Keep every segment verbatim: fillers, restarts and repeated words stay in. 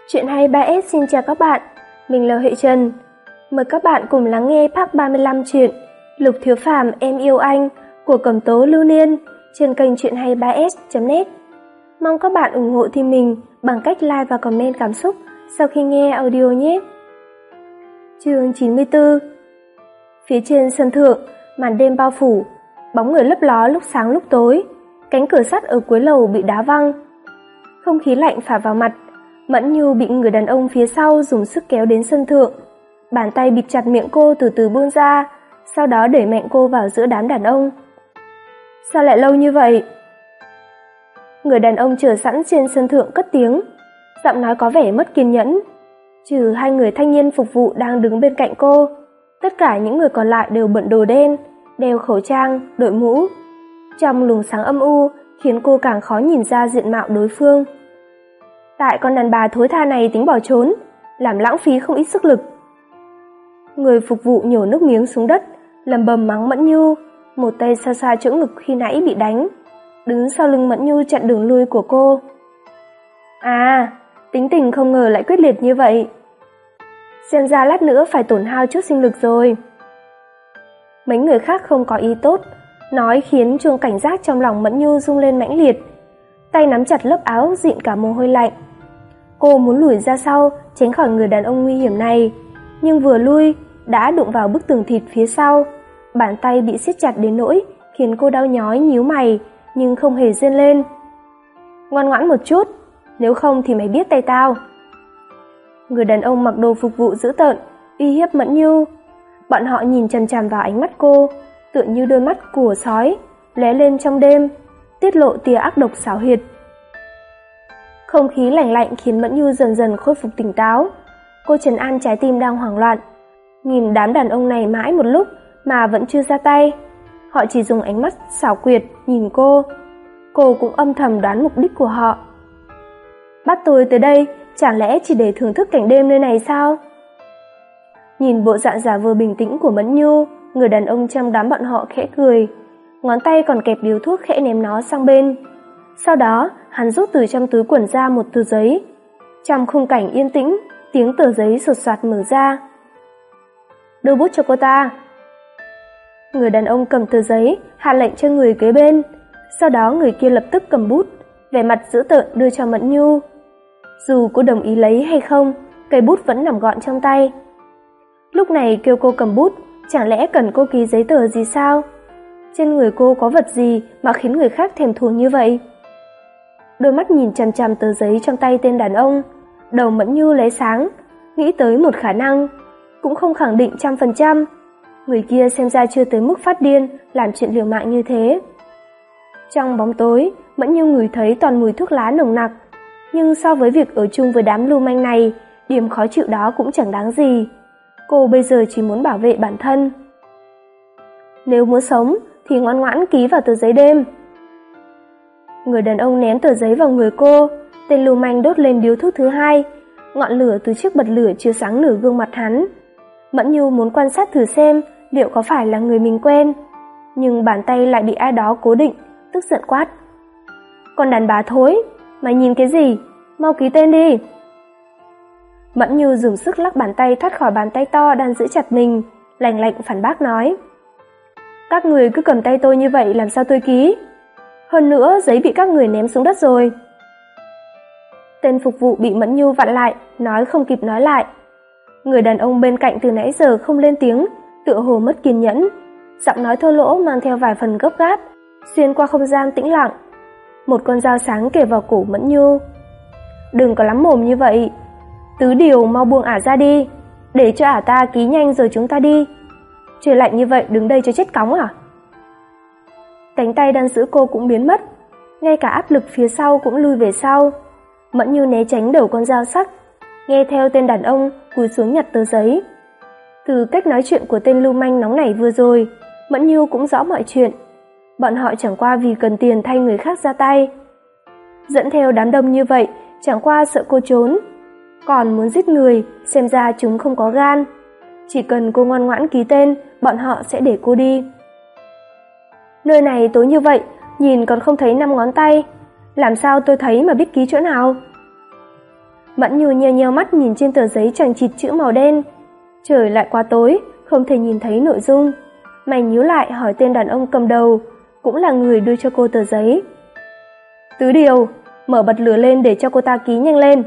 Chuyện hay ba S xin chào các bạn, mình là Huệ Trần. Mời các bạn cùng lắng nghe part ba mươi lăm truyện Lục Thiếu Phàm Em Yêu Anh của Cẩm Tố Lưu Niên trên kênh truyện hay ba S chấm net. Mong các bạn ủng hộ team mình bằng cách like và comment cảm xúc sau khi nghe audio nhé. Chương chín mươi tư. Phía trên sân thượng, màn đêm bao phủ, bóng người lấp ló lúc sáng lúc tối, cánh cửa sắt ở cuối lầu bị đá văng. Không khí lạnh phả vào mặt, Mẫn Nhu bị người đàn ông phía sau dùng sức kéo đến sân thượng. Bàn tay bịt chặt miệng cô từ từ buông ra, sau đó đẩy mạnh cô vào giữa đám đàn ông. Sao lại lâu như vậy? Người đàn ông chờ sẵn trên sân thượng cất tiếng, giọng nói có vẻ mất kiên nhẫn. Trừ hai người thanh niên phục vụ đang đứng bên cạnh cô, tất cả những người còn lại đều bận đồ đen, đeo khẩu trang, đội mũ. Trong luồng sáng âm u khiến cô càng khó nhìn ra diện mạo đối phương. Tại con đàn bà thối tha này tính bỏ trốn, làm lãng phí không ít sức lực. Người phục vụ nhổ nước miếng xuống đất, lầm bầm mắng Mẫn Nhu, một tay xoa xoa chỗ ngực khi nãy bị đánh, đứng sau lưng Mẫn Nhu chặn đường lui của cô. À, tính tình không ngờ lại quyết liệt như vậy. Xem ra lát nữa phải tổn hao chút sinh lực rồi. Mấy người khác không có ý tốt, nói khiến chuông cảnh giác trong lòng Mẫn Nhu rung lên mãnh liệt. Tay nắm chặt lớp áo dịn cả mồ hôi lạnh. Cô muốn lùi ra sau, tránh khỏi người đàn ông nguy hiểm này, nhưng vừa lui, đã đụng vào bức tường thịt phía sau. Bàn tay bị siết chặt đến nỗi, khiến cô đau nhói nhíu mày, nhưng không hề rên lên. Ngoan ngoãn một chút, nếu không thì mày biết tay tao. Người đàn ông mặc đồ phục vụ dữ tợn, uy hiếp Mẫn Nhu. Bọn họ nhìn chằm chằm vào ánh mắt cô, tựa như đôi mắt của sói, lóe lên trong đêm, tiết lộ tia ác độc xảo huyệt. Không khí lạnh lạnh khiến Mẫn Nhu dần dần khôi phục tỉnh táo. Cô trấn an trái tim đang hoảng loạn, nhìn đám đàn ông này mãi một lúc mà vẫn chưa ra tay. Họ chỉ dùng ánh mắt xảo quyệt nhìn cô. Cô cũng âm thầm đoán mục đích của họ. Bắt tôi tới đây chẳng lẽ chỉ để thưởng thức cảnh đêm nơi này sao? Nhìn bộ dạng giả vờ bình tĩnh của Mẫn Nhu, người đàn ông trong đám bọn họ khẽ cười, ngón tay còn kẹp điếu thuốc khẽ ném nó sang bên. Sau đó, hắn rút từ trong túi quần ra một tờ giấy. Trong khung cảnh yên tĩnh, tiếng tờ giấy sột soạt mở ra. Đưa bút cho cô ta. Người đàn ông cầm tờ giấy, hạ lệnh cho người kế bên. Sau đó người kia lập tức cầm bút, vẻ mặt dữ tợn đưa cho Mẫn Nhu. Dù cô đồng ý lấy hay không, cây bút vẫn nằm gọn trong tay. Lúc này kêu cô cầm bút, chẳng lẽ cần cô ký giấy tờ gì sao? Trên người cô có vật gì mà khiến người khác thèm thuồng như vậy? Đôi mắt nhìn chằm chằm tờ giấy trong tay tên đàn ông, đầu Mẫn Nhu lóe sáng, nghĩ tới một khả năng, cũng không khẳng định trăm phần trăm. Người kia xem ra chưa tới mức phát điên, làm chuyện liều mạng như thế. Trong bóng tối, Mẫn Nhu ngửi thấy toàn mùi thuốc lá nồng nặc, nhưng so với việc ở chung với đám lưu manh này, điểm khó chịu đó cũng chẳng đáng gì. Cô bây giờ chỉ muốn bảo vệ bản thân. Nếu muốn sống thì ngoan ngoãn ký vào tờ giấy đêm. Người đàn ông ném tờ giấy vào người cô, tên lưu manh đốt lên điếu thuốc thứ hai, ngọn lửa từ chiếc bật lửa chiếu sáng nửa gương mặt hắn. Mẫn Nhu muốn quan sát thử xem liệu có phải là người mình quen, nhưng bàn tay lại bị ai đó cố định, tức giận quát. Con đàn bà thối, mày nhìn cái gì? Mau ký tên đi. Mẫn Nhu dùng sức lắc bàn tay thoát khỏi bàn tay to đang giữ chặt mình, lạnh lạnh phản bác nói. Các người cứ cầm tay tôi như vậy làm sao tôi ký? Hơn nữa giấy bị các người ném xuống đất rồi. Tên phục vụ bị Mẫn Nhu vặn lại, nói không kịp nói lại. Người đàn ông bên cạnh từ nãy giờ không lên tiếng, tựa hồ mất kiên nhẫn, giọng nói thô lỗ mang theo vài phần gấp gáp, xuyên qua không gian tĩnh lặng. Một con dao sáng kề vào cổ Mẫn Nhu. Đừng có lắm mồm như vậy, tứ điều mau buông ả ra đi, để cho ả ta ký nhanh rồi chúng ta đi. Trời lạnh như vậy đứng đây cho chết cóng à? Cánh tay đang giữ cô cũng biến mất, ngay cả áp lực phía sau cũng lui về sau. Mẫn Nhu né tránh đầu con dao sắc, nghe theo tên đàn ông cúi xuống nhặt tờ giấy. Từ cách nói chuyện của tên lưu manh nóng nảy vừa rồi, Mẫn Nhu cũng rõ mọi chuyện. Bọn họ chẳng qua vì cần tiền thay người khác ra tay. Dẫn theo đám đông như vậy, chẳng qua sợ cô trốn. Còn muốn giết người, xem ra chúng không có gan. Chỉ cần cô ngoan ngoãn ký tên, bọn họ sẽ để cô đi. Nơi này tối như vậy, nhìn còn không thấy năm ngón tay. Làm sao tôi thấy mà biết ký chỗ nào? Mẫn Nhu nheo nheo mắt nhìn trên tờ giấy chằng chịt chữ màu đen. Trời lại quá tối, không thể nhìn thấy nội dung. Mày nhíu lại hỏi tên đàn ông cầm đầu, cũng là người đưa cho cô tờ giấy. Tứ Điều, mở bật lửa lên để cho cô ta ký nhanh lên.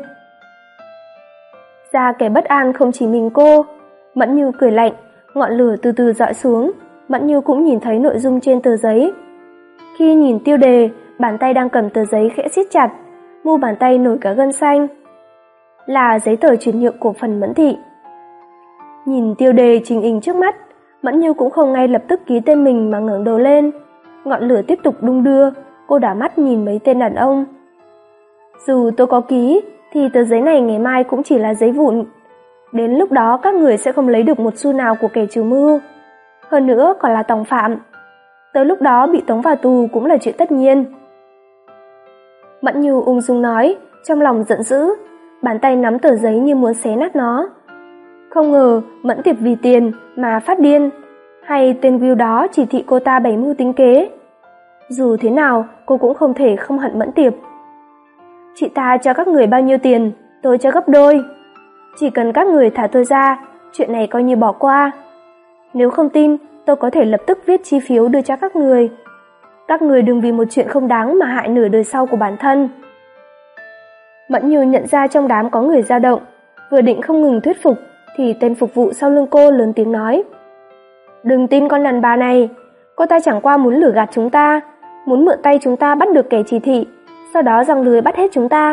Ra kẻ bất an không chỉ mình cô. Mẫn Nhu cười lạnh, ngọn lửa từ từ dọi xuống. Mẫn Nhu cũng nhìn thấy nội dung trên tờ giấy. Khi nhìn tiêu đề, bàn tay đang cầm tờ giấy khẽ siết chặt, mu bàn tay nổi cả gân xanh. Là giấy tờ chuyển nhượng cổ phần Mẫn Thị. Nhìn tiêu đề trình hình trước mắt, Mẫn Nhu cũng không ngay lập tức ký tên mình mà ngẩng đầu lên. Ngọn lửa tiếp tục đung đưa, cô đảo mắt nhìn mấy tên đàn ông. Dù tôi có ký, thì tờ giấy này ngày mai cũng chỉ là giấy vụn. Đến lúc đó các người sẽ không lấy được một xu nào của kẻ chủ mưu. Hơn nữa còn là tòng phạm. Tới lúc đó bị tống vào tù cũng là chuyện tất nhiên. Mẫn Nhu ung dung nói, trong lòng giận dữ, bàn tay nắm tờ giấy như muốn xé nát nó. Không ngờ Mẫn Tiệp vì tiền mà phát điên, hay tên Will đó chỉ thị cô ta bày mưu tính kế. Dù thế nào, cô cũng không thể không hận Mẫn Tiệp. Chị ta cho các người bao nhiêu tiền, tôi cho gấp đôi. Chỉ cần các người thả tôi ra, chuyện này coi như bỏ qua. Nếu không tin, tôi có thể lập tức viết chi phiếu đưa cho các người. Các người đừng vì một chuyện không đáng mà hại nửa đời sau của bản thân. Mẫn Nhu nhận ra trong đám có người dao động, vừa định không ngừng thuyết phục, thì tên phục vụ sau lưng cô lớn tiếng nói. Đừng tin con đàn bà này, cô ta chẳng qua muốn lừa gạt chúng ta, muốn mượn tay chúng ta bắt được kẻ chỉ thị, sau đó giăng lưới bắt hết chúng ta.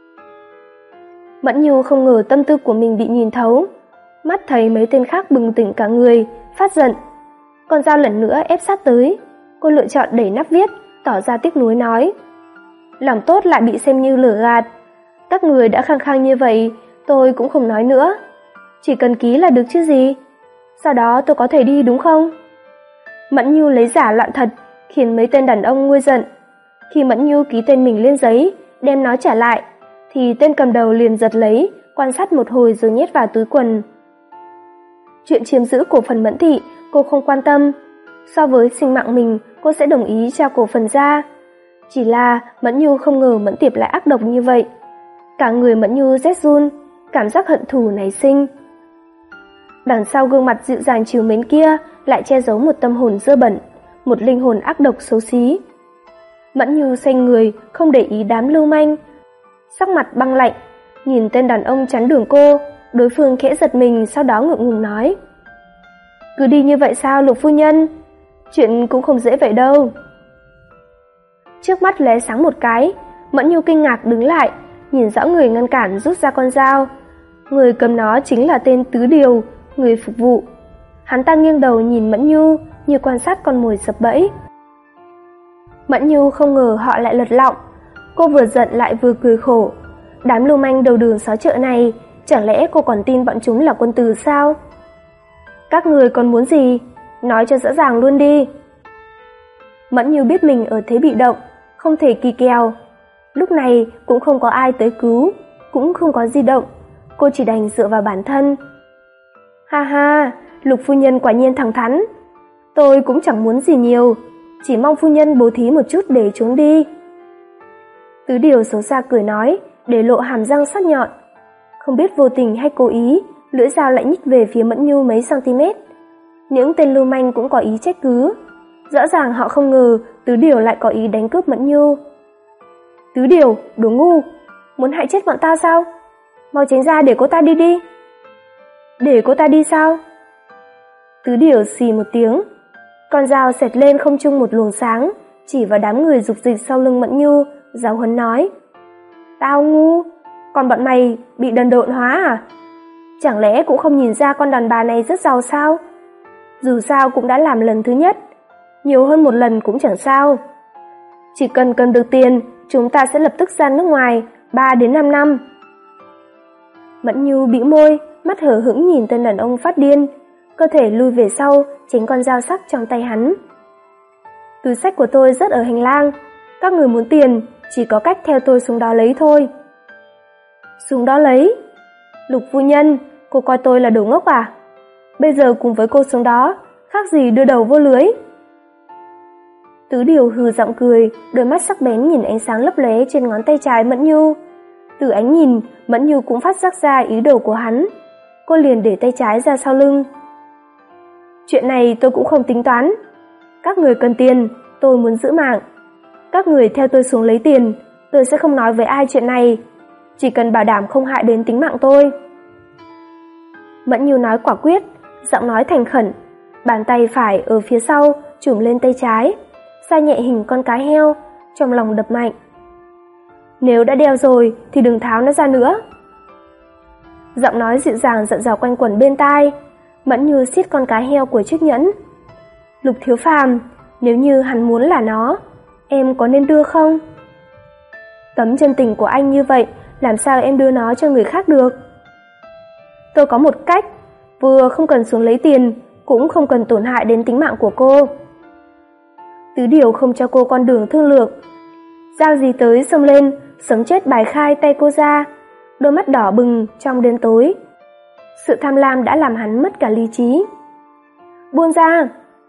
Mẫn Nhu không ngờ tâm tư của mình bị nhìn thấu, mắt thấy mấy tên khác bừng tỉnh cả người, phát giận. Con dao lần nữa ép sát tới, cô lựa chọn đẩy nắp viết, tỏ ra tiếc nuối nói. Lòng tốt lại bị xem như lừa gạt. Các người đã khăng khăng như vậy, tôi cũng không nói nữa. Chỉ cần ký là được chứ gì. Sau đó tôi có thể đi đúng không? Mẫn Nhu lấy giả loạn thật, khiến mấy tên đàn ông nguôi giận. Khi Mẫn Nhu ký tên mình lên giấy, đem nó trả lại, thì tên cầm đầu liền giật lấy, quan sát một hồi rồi nhét vào túi quần. Chuyện chiếm giữ cổ phần Mẫn Thị, cô không quan tâm. So với sinh mạng mình, cô sẽ đồng ý trao cổ phần ra. Chỉ là Mẫn Nhu không ngờ Mẫn Tiệp lại ác độc như vậy. Cả người Mẫn Nhu rét run, cảm giác hận thù nảy sinh. Đằng sau gương mặt dịu dàng trìu mến kia lại che giấu một tâm hồn dơ bẩn, một linh hồn ác độc xấu xí. Mẫn Nhu xoay người, không để ý đám lưu manh, sắc mặt băng lạnh, nhìn tên đàn ông chắn đường cô. Đối phương khẽ giật mình, sau đó ngượng ngùng nói. Cứ đi như vậy sao Lục phu nhân? Chuyện cũng không dễ vậy đâu. Trước mắt lóe sáng một cái, Mẫn Nhu kinh ngạc đứng lại, nhìn rõ người ngăn cản rút ra con dao. Người cầm nó chính là tên Tứ Điều, người phục vụ. Hắn ta nghiêng đầu nhìn Mẫn Nhu như quan sát con mồi sập bẫy. Mẫn Nhu không ngờ họ lại lật lọng. Cô vừa giận lại vừa cười khổ. Đám lưu manh đầu đường xó chợ này, chẳng lẽ cô còn tin bọn chúng là quân tử sao? Các người còn muốn gì? Nói cho rõ ràng luôn đi. Mẫn Nhu biết mình ở thế bị động, không thể kỳ kèo. Lúc này cũng không có ai tới cứu, cũng không có di động. Cô chỉ đành dựa vào bản thân. Ha ha, Lục phu nhân quả nhiên thẳng thắn. Tôi cũng chẳng muốn gì nhiều, chỉ mong phu nhân bố thí một chút để trốn đi. Tứ Điều xấu xa cười nói, để lộ hàm răng sắc nhọn. Không biết vô tình hay cố ý, lưỡi dao lại nhích về phía Mẫn Nhu mấy cm. Những tên lưu manh cũng có ý trách cứ. Rõ ràng họ không ngờ Tứ Điều lại có ý đánh cướp Mẫn Nhu. Tứ Điều, đồ ngu, muốn hại chết bọn ta sao? Mau tránh ra để cô ta đi đi. Để cô ta đi sao? Tứ Điều xì một tiếng, con dao xẹt lên không trung một luồng sáng, chỉ vào đám người rục dịch sau lưng Mẫn Nhu, giáo huấn nói. Tao ngu, còn bọn mày bị đần độn hóa à? Chẳng lẽ cũng không nhìn ra con đàn bà này rất giàu sao? Dù sao cũng đã làm lần thứ nhất, nhiều hơn một lần cũng chẳng sao. Chỉ cần cầm được tiền, chúng ta sẽ lập tức ra nước ngoài ba đến năm năm. Mẫn Nhu bĩu môi, mắt hở hững nhìn tên đàn ông phát điên, cơ thể lùi về sau, tránh con dao sắc trong tay hắn. Túi xách của tôi rất ở hành lang, các người muốn tiền, chỉ có cách theo tôi xuống đó lấy thôi. Xuống đó lấy? Lục phu nhân, cô coi tôi là đồ ngốc à? Bây giờ cùng với cô xuống đó, khác gì đưa đầu vô lưới. Tứ Điều hừ giọng cười, đôi mắt sắc bén nhìn ánh sáng lấp lóe trên ngón tay trái Mẫn Nhu. Từ ánh nhìn, Mẫn Như cũng phát giác ra ý đồ của hắn. Cô liền để tay trái ra sau lưng. Chuyện này tôi cũng không tính toán. Các người cần tiền, tôi muốn giữ mạng. Các người theo tôi xuống lấy tiền, tôi sẽ không nói với ai chuyện này. Chỉ cần bảo đảm không hại đến tính mạng tôi. Mẫn Như nói quả quyết, giọng nói thành khẩn. Bàn tay phải ở phía sau chùm lên tay trái, xoa nhẹ hình con cá heo, trong lòng đập mạnh. Nếu đã đeo rồi thì đừng tháo nó ra nữa. Giọng nói dịu dàng dặn dò quanh quẩn bên tai. Mẫn Như siết con cá heo của chiếc nhẫn. Lục Thiếu Phàm, nếu như hắn muốn là nó, em có nên đưa không? Tấm chân tình của anh như vậy, làm sao em đưa nó cho người khác được? Tôi có một cách, vừa không cần xuống lấy tiền, cũng không cần tổn hại đến tính mạng của cô. Tứ Điều không cho cô con đường thương lượng. Giao gì tới xông lên, sống chết bài khai tay cô ra, đôi mắt đỏ bừng trong đêm tối. Sự tham lam đã làm hắn mất cả lý trí. Buông ra!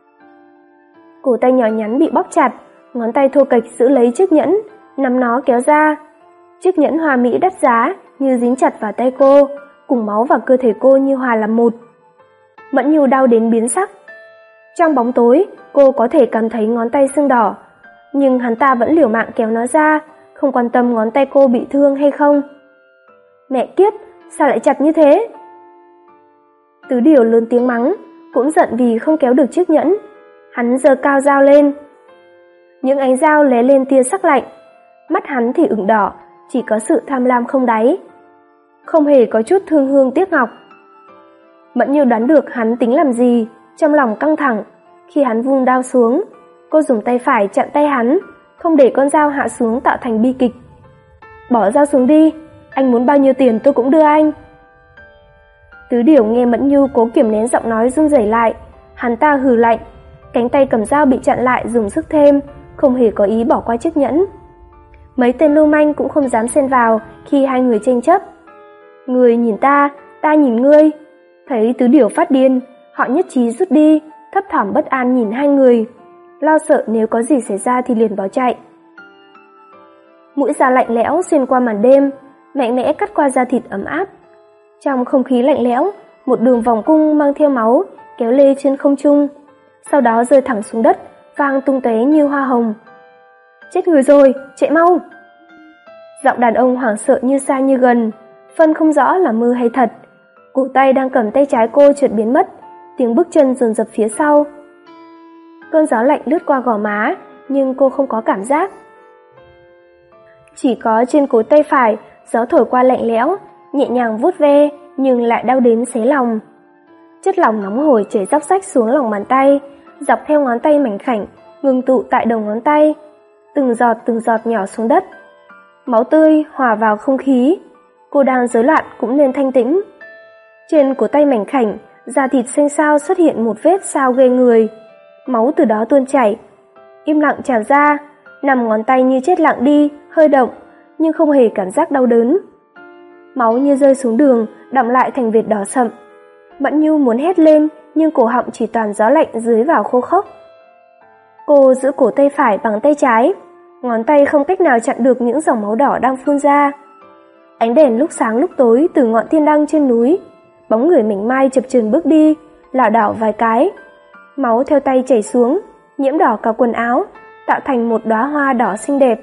Cổ tay nhỏ nhắn bị bóp chặt, ngón tay thô kệch giữ lấy chiếc nhẫn, nắm nó kéo ra. Chiếc nhẫn hoa mỹ đắt giá như dính chặt vào tay cô, cùng máu và cơ thể cô như hòa làm một. Mẫn Như đau đến biến sắc. Trong bóng tối, cô có thể cảm thấy ngón tay sưng đỏ, nhưng hắn ta vẫn liều mạng kéo nó ra, không quan tâm ngón tay cô bị thương hay không. Mẹ kiếp, sao lại chặt như thế? Tứ Điều lớn tiếng mắng, cũng giận vì không kéo được chiếc nhẫn. Hắn giơ cao dao lên. Những ánh dao lóe lên tia sắc lạnh, mắt hắn thì ửng đỏ, chỉ có sự tham lam không đáy, không hề có chút thương hương tiếc ngọc. Mẫn Như đoán được hắn tính làm gì, trong lòng căng thẳng. Khi hắn vung đao xuống, cô dùng tay phải chặn tay hắn, không để con dao hạ xuống tạo thành bi kịch. Bỏ dao xuống đi, anh muốn bao nhiêu tiền tôi cũng đưa anh. Tứ Điều nghe Mẫn Như cố kiềm nén giọng nói run rẩy lại, hắn ta hừ lạnh, cánh tay cầm dao bị chặn lại dùng sức thêm, không hề có ý bỏ qua chiếc nhẫn. Mấy tên lưu manh cũng không dám xen vào khi hai người tranh chấp. Người nhìn ta, ta nhìn ngươi. Thấy Tứ Điều phát điên, họ nhất trí rút đi, thấp thỏm bất an nhìn hai người, lo sợ nếu có gì xảy ra thì liền bỏ chạy. Mũi dao lạnh lẽo xuyên qua màn đêm, mạnh mẽ cắt qua da thịt ấm áp. Trong không khí lạnh lẽo, một đường vòng cung mang theo máu kéo lê trên không trung, sau đó rơi thẳng xuống đất, vang tung tóe như hoa hồng. Chết người rồi, chạy mau! Giọng đàn ông hoảng sợ như xa như gần, phân không rõ là mơ hay thật. Cổ tay đang cầm tay trái cô chợt biến mất, tiếng bước chân dồn dập phía sau. Cơn gió lạnh lướt qua gò má, nhưng cô không có cảm giác. Chỉ có trên cổ tay phải, gió thổi qua lạnh lẽo, nhẹ nhàng vuốt ve, nhưng lại đau đến xé lòng. Chất lỏng nóng hổi chảy róc rách xuống lòng bàn tay, dọc theo ngón tay mảnh khảnh, ngừng tụ tại đầu ngón tay, từng giọt từng giọt nhỏ xuống đất. Máu tươi hòa vào không khí, cô đang rối loạn cũng nên thanh tĩnh. Trên cổ tay mảnh khảnh, da thịt xanh xao xuất hiện một vết sao ghê người, máu từ đó tuôn chảy, im lặng trào ra, nằm ngón tay như chết lặng đi, hơi động, nhưng không hề cảm giác đau đớn. Máu như rơi xuống đường, đọng lại thành vệt đỏ sậm. Mẫn Như muốn hét lên, nhưng cổ họng chỉ toàn gió lạnh dưới vào khô khốc. Cô giữ cổ tay phải bằng tay trái, ngón tay không cách nào chặn được những dòng máu đỏ đang phun ra. Ánh đèn lúc sáng lúc tối từ ngọn thiên đăng trên núi, bóng người mảnh mai chập chờn bước đi, lảo đảo vài cái. Máu theo tay chảy xuống, nhiễm đỏ cả quần áo, tạo thành một đóa hoa đỏ xinh đẹp.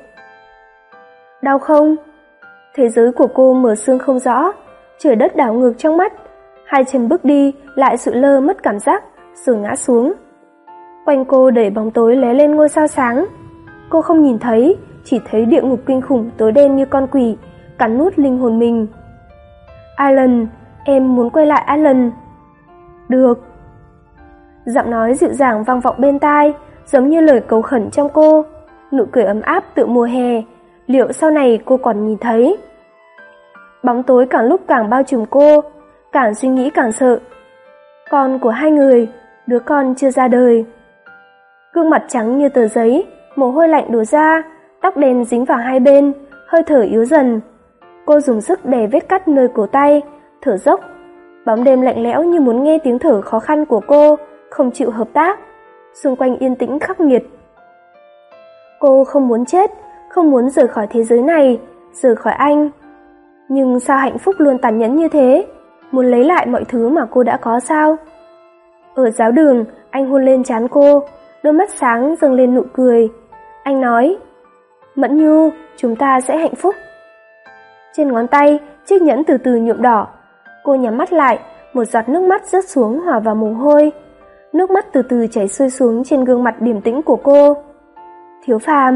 Đau không? Thế giới của cô mờ sương không rõ, trời đất đảo ngược trong mắt. Hai chân bước đi, lại sự lơ mất cảm giác, rồi ngã xuống. Quanh cô đầy bóng tối lóe lên ngôi sao sáng. Cô không nhìn thấy, chỉ thấy địa ngục kinh khủng tối đen như con quỷ, cắn nuốt linh hồn mình. Alan, em muốn quay lại Alan. Được. Giọng nói dịu dàng vang vọng bên tai, giống như lời cầu khẩn trong cô, nụ cười ấm áp tựa mùa hè, liệu sau này cô còn nhìn thấy? Bóng tối càng lúc càng bao trùm cô, càng suy nghĩ càng sợ. Con của hai người, đứa con chưa ra đời. Gương mặt trắng như tờ giấy, mồ hôi lạnh đổ ra, tóc đen dính vào hai bên, hơi thở yếu dần. Cô dùng sức đè vết cắt nơi cổ tay, thở dốc. Bóng đêm lạnh lẽo như muốn nghe tiếng thở khó khăn của cô, không chịu hợp tác. Xung quanh yên tĩnh khắc nghiệt. Cô không muốn chết, không muốn rời khỏi thế giới này, rời khỏi anh. Nhưng sao hạnh phúc luôn tàn nhẫn như thế? Muốn lấy lại mọi thứ mà cô đã có sao? Ở giáo đường, anh hôn lên trán cô, đôi mắt sáng dâng lên nụ cười. Anh nói, Mẫn Nhu, chúng ta sẽ hạnh phúc. Trên ngón tay, chiếc nhẫn từ từ nhuộm đỏ. Cô nhắm mắt lại, một giọt nước mắt rớt xuống hòa vào mồ hôi. Nước mắt từ từ chảy xuôi xuống trên gương mặt điềm tĩnh của cô. Thiếu Phàm.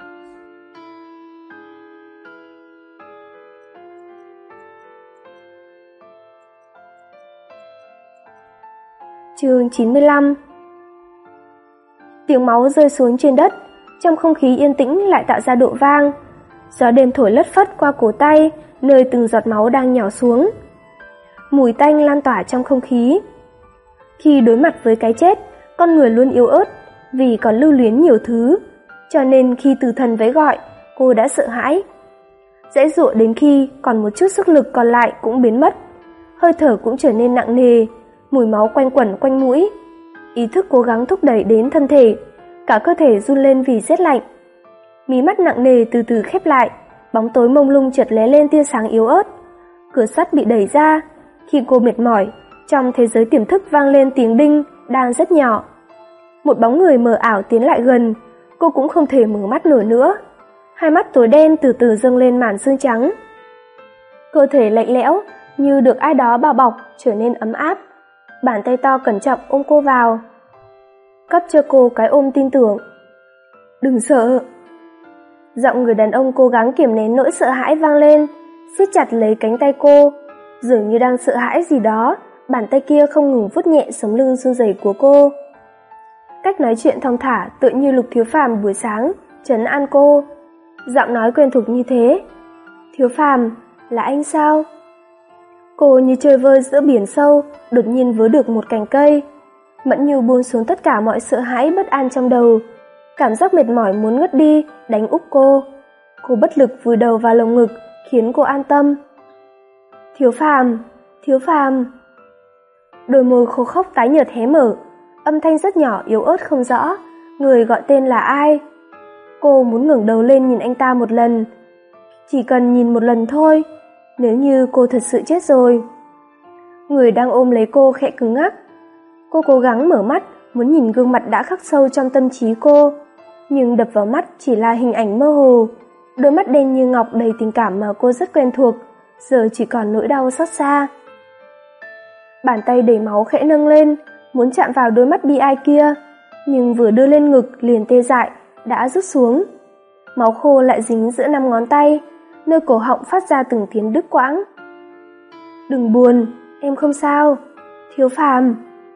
Chương chín mươi lăm. Tiếng máu rơi xuống trên đất, trong không khí yên tĩnh lại tạo ra độ vang. Gió đêm thổi lất phất qua cổ tay, nơi từng giọt máu đang nhỏ xuống. Mùi tanh lan tỏa trong không khí. Khi đối mặt với cái chết, con người luôn yếu ớt vì còn lưu luyến nhiều thứ, cho nên khi tử thần vẫy gọi, cô đã sợ hãi. Giãy giụa đến khi còn một chút sức lực còn lại cũng biến mất, hơi thở cũng trở nên nặng nề, mùi máu quanh quẩn quanh mũi. Ý thức cố gắng thúc đẩy đến thân thể, cả cơ thể run lên vì rét lạnh. Mí mắt nặng nề từ từ khép lại, bóng tối mông lung chợt lóe lên tia sáng yếu ớt. Cửa sắt bị đẩy ra, khi cô mệt mỏi, trong thế giới tiềm thức vang lên tiếng đinh đang rất nhỏ. Một bóng người mờ ảo tiến lại gần, cô cũng không thể mở mắt nổi nữa. Hai mắt tối đen từ từ dâng lên màn sương trắng. Cơ thể lạnh lẽo như được ai đó bao bọc trở nên ấm áp. Bàn tay to cẩn trọng ôm cô vào, cấp cho cô cái ôm tin tưởng. Đừng sợ. Giọng người đàn ông cố gắng kiềm nén nỗi sợ hãi vang lên, siết chặt lấy cánh tay cô, dường như đang sợ hãi gì đó. Bàn tay kia không ngừng vuốt nhẹ sống lưng run rẩy của cô. Cách nói chuyện thong thả tựa như Lục Thiếu Phàm buổi sáng trấn an cô. Giọng nói quen thuộc như thế. Thiếu Phàm, là anh sao? Cô như chơi vơi giữa biển sâu, đột nhiên vớ được một cành cây. Mẫn Nhu buông xuống tất cả mọi sợ hãi bất an trong đầu. Cảm giác mệt mỏi muốn ngất đi đánh úp cô. Cô bất lực vùi đầu vào lồng ngực, khiến cô an tâm. Thiếu Phàm, Thiếu Phàm. Đôi môi khô khốc tái nhợt hé mở, âm thanh rất nhỏ yếu ớt không rõ, người gọi tên là ai? Cô muốn ngẩng đầu lên nhìn anh ta một lần. Chỉ cần nhìn một lần thôi, nếu như cô thật sự chết rồi. Người đang ôm lấy cô khẽ cứng ngắc. Cô cố gắng mở mắt, muốn nhìn gương mặt đã khắc sâu trong tâm trí cô, nhưng đập vào mắt chỉ là hình ảnh mơ hồ. Đôi mắt đen như ngọc đầy tình cảm mà cô rất quen thuộc, giờ chỉ còn nỗi đau xót xa. Bàn tay đầy máu khẽ nâng lên, muốn chạm vào đôi mắt bi ai kia, nhưng vừa đưa lên ngực liền tê dại, đã rút xuống. Máu khô lại dính giữa năm ngón tay, nơi cổ họng phát ra từng tiếng đứt quãng. Đừng buồn, em không sao. Thiếu Phàm.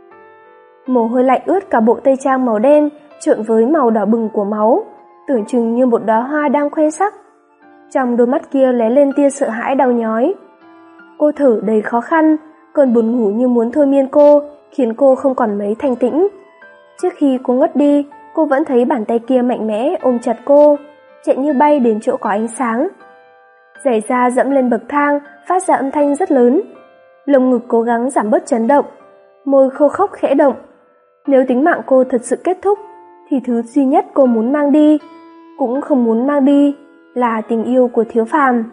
Mồ hôi lạnh ướt cả bộ tây trang màu đen trộn với màu đỏ bừng của máu, tưởng chừng như một đóa hoa đang khoe sắc. Trong đôi mắt kia lóe lên tia sợ hãi đau nhói. Cô thở đầy khó khăn, cơn buồn ngủ như muốn thôi miên cô, khiến cô không còn mấy thanh tĩnh. Trước khi cô ngất đi, cô vẫn thấy bàn tay kia mạnh mẽ ôm chặt cô, chạy như bay đến chỗ có ánh sáng. Giày da dẫm lên bậc thang, phát ra âm thanh rất lớn. Lồng ngực cố gắng giảm bớt chấn động, môi khô khốc khẽ động. Nếu tính mạng cô thật sự kết thúc, thì thứ duy nhất cô muốn mang đi, cũng không muốn mang đi, là tình yêu của Thiếu Phàm.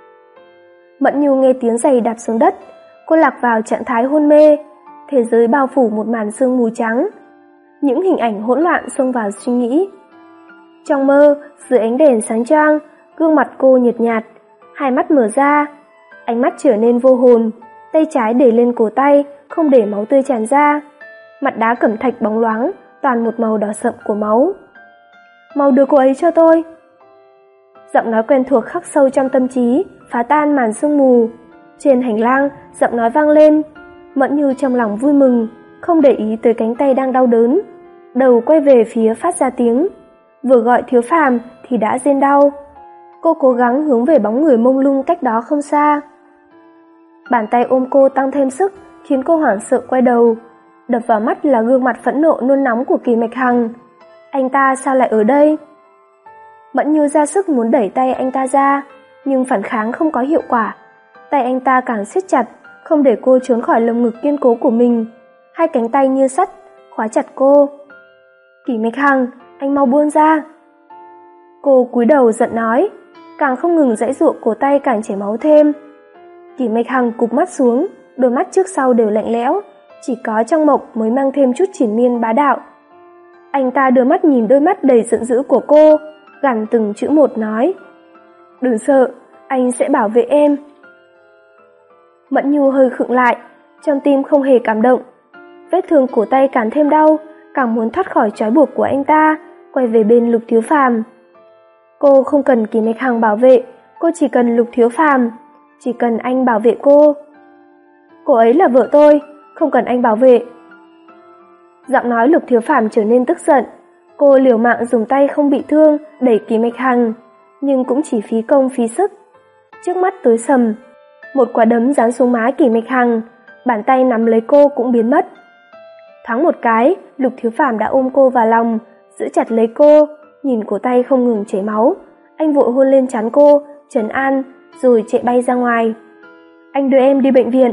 Mẫn Nhu nghe tiếng giày đạp xuống đất, cô lạc vào trạng thái hôn mê, thế giới bao phủ một màn sương mù trắng. Những hình ảnh hỗn loạn xông vào suy nghĩ. Trong mơ, dưới ánh đèn sáng choang, gương mặt cô nhợt nhạt, hai mắt mở ra, ánh mắt trở nên vô hồn, tay trái để lên cổ tay, không để máu tươi tràn ra. Mặt đá cẩm thạch bóng loáng, toàn một màu đỏ sậm của máu. Mau đưa cô ấy cho tôi. Giọng nói quen thuộc khắc sâu trong tâm trí, phá tan màn sương mù. Trên hành lang, giọng nói vang lên. Mẫn Nhu trong lòng vui mừng, không để ý tới cánh tay đang đau đớn. Đầu quay về phía phát ra tiếng. Vừa gọi Thiếu Phàm thì đã rên đau. Cô cố gắng hướng về bóng người mông lung cách đó không xa. Bàn tay ôm cô tăng thêm sức, khiến cô hoảng sợ quay đầu. Đập vào mắt là gương mặt phẫn nộ nôn nóng của Kỳ Mạch Hằng. Anh ta sao lại ở đây? Mẫn Nhu ra sức muốn đẩy tay anh ta ra, nhưng phản kháng không có hiệu quả. Tay anh ta càng siết chặt, không để cô trốn khỏi lồng ngực kiên cố của mình. Hai cánh tay như sắt, khóa chặt cô. Kỳ Mạch Hằng, anh mau buông ra. Cô cúi đầu giận nói. càng không ngừng giãy giụa, cổ tay càng chảy máu thêm. Kỷ Mạch Hằng cụp mắt xuống, đôi mắt trước sau đều lạnh lẽo, chỉ có trong mộc mới mang thêm chút triển miên bá đạo. Anh ta đưa mắt nhìn đôi mắt đầy giận dữ của cô, gằn từng chữ một nói: "Đừng sợ, anh sẽ bảo vệ em." Mẫn Nhu hơi khựng lại, trong tim không hề cảm động. Vết thương cổ tay càng thêm đau, càng muốn thoát khỏi trói buộc của anh ta, quay về bên Lục Thiếu Phàm. Cô không cần Kỷ Mạch Hằng bảo vệ, cô chỉ cần Lục Thiếu Phàm, chỉ cần anh bảo vệ cô. Cô ấy là vợ tôi, không cần anh bảo vệ. Giọng nói Lục Thiếu Phàm trở nên tức giận, cô liều mạng dùng tay không bị thương đẩy Kỷ Mạch Hằng, nhưng cũng chỉ phí công phí sức. Trước mắt tối sầm, một quả đấm giáng xuống má Kỷ Mạch Hằng, bàn tay nắm lấy cô cũng biến mất. Thoáng một cái, Lục Thiếu Phàm đã ôm cô vào lòng, giữ chặt lấy cô, nhìn cổ tay không ngừng chảy máu, anh vội hôn lên trán cô, trấn an, rồi chạy bay ra ngoài. "Anh đưa em đi bệnh viện."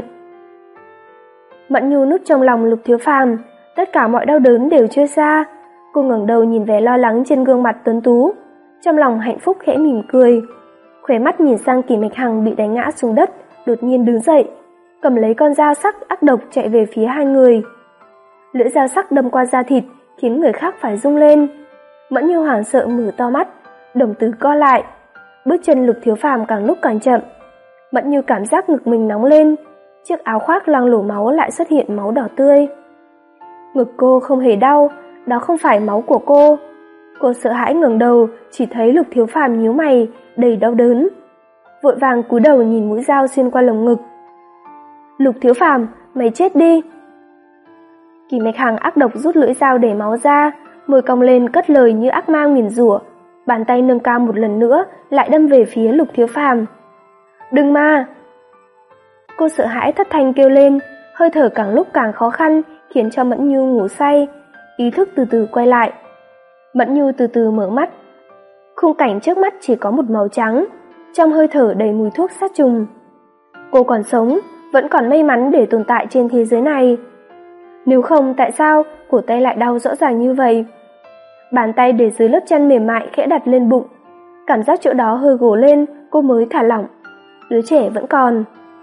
Mẫn Nhu núp trong lòng Lục Thiếu Phàm, tất cả mọi đau đớn đều trôi xa. Cô ngẩng đầu nhìn vẻ lo lắng trên gương mặt tuấn tú, trong lòng hạnh phúc khẽ mỉm cười, khóe mắt nhìn sang Kỷ Mạch Hằng bị đánh ngã xuống đất, đột nhiên đứng dậy, cầm lấy con dao sắc ác độc chạy về phía hai người. Lưỡi dao sắc đâm qua da thịt, khiến người khác phải rung lên. Mẫn Nhu hoảng sợ mở to mắt, đồng tử co lại. Bước chân Lục Thiếu Phàm càng lúc càng chậm. Mẫn Nhu cảm giác ngực mình nóng lên, chiếc áo khoác loang lổ máu lại xuất hiện máu đỏ tươi. Ngực cô không hề đau, đó không phải máu của cô. Cô sợ hãi ngẩng đầu, chỉ thấy Lục Thiếu Phàm nhíu mày, đầy đau đớn. Vội vàng cúi đầu nhìn mũi dao xuyên qua lồng ngực. "Lục Thiếu Phàm, mày chết đi." Kỷ Mạch Hằng ác độc rút lưỡi dao để máu ra, môi cong lên cất lời như ác ma nguyền rủa, bàn tay nâng cao một lần nữa, lại đâm về phía Lục Thiếu Phàm. "Đừng mà!" Cô sợ hãi thất thanh kêu lên, hơi thở càng lúc càng khó khăn, khiến cho Mẫn Nhu ngủ say, ý thức từ từ quay lại. Mẫn Nhu từ từ mở mắt. Khung cảnh trước mắt chỉ có một màu trắng, trong hơi thở đầy mùi thuốc sát trùng. Cô còn sống, vẫn còn may mắn để tồn tại trên thế giới này. Nếu không, tại sao cổ tay lại đau rõ ràng như vậy? Bàn tay để dưới lớp chăn mềm mại khẽ đặt lên bụng, cảm giác chỗ đó hơi gồ lên, cô mới thả lỏng. Đứa trẻ vẫn còn.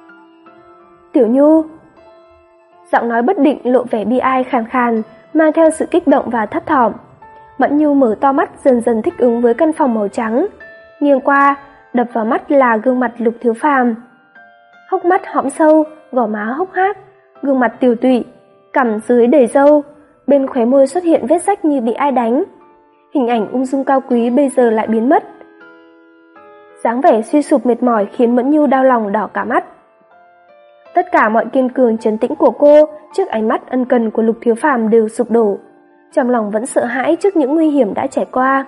"Tiểu Nhu." Giọng nói bất định lộ vẻ bi ai khàn khàn, mang theo sự kích động và thấp thỏm. Mẫn Nhu mở to mắt, dần dần thích ứng với căn phòng màu trắng. Nghiêng qua, đập vào mắt là gương mặt Lục Thiếu Phàm. Hốc mắt hõm sâu, gò má hốc hác, gương mặt tiều tụy, cằm dưới đầy râu, bên khóe môi xuất hiện vết rách như bị ai đánh. Hình ảnh ung dung cao quý bây giờ lại biến mất. Dáng vẻ suy sụp mệt mỏi khiến Mẫn Nhu đau lòng đỏ cả mắt. Tất cả mọi kiên cường trấn tĩnh của cô trước ánh mắt ân cần của Lục Thiếu Phàm đều sụp đổ, trong lòng vẫn sợ hãi trước những nguy hiểm đã trải qua.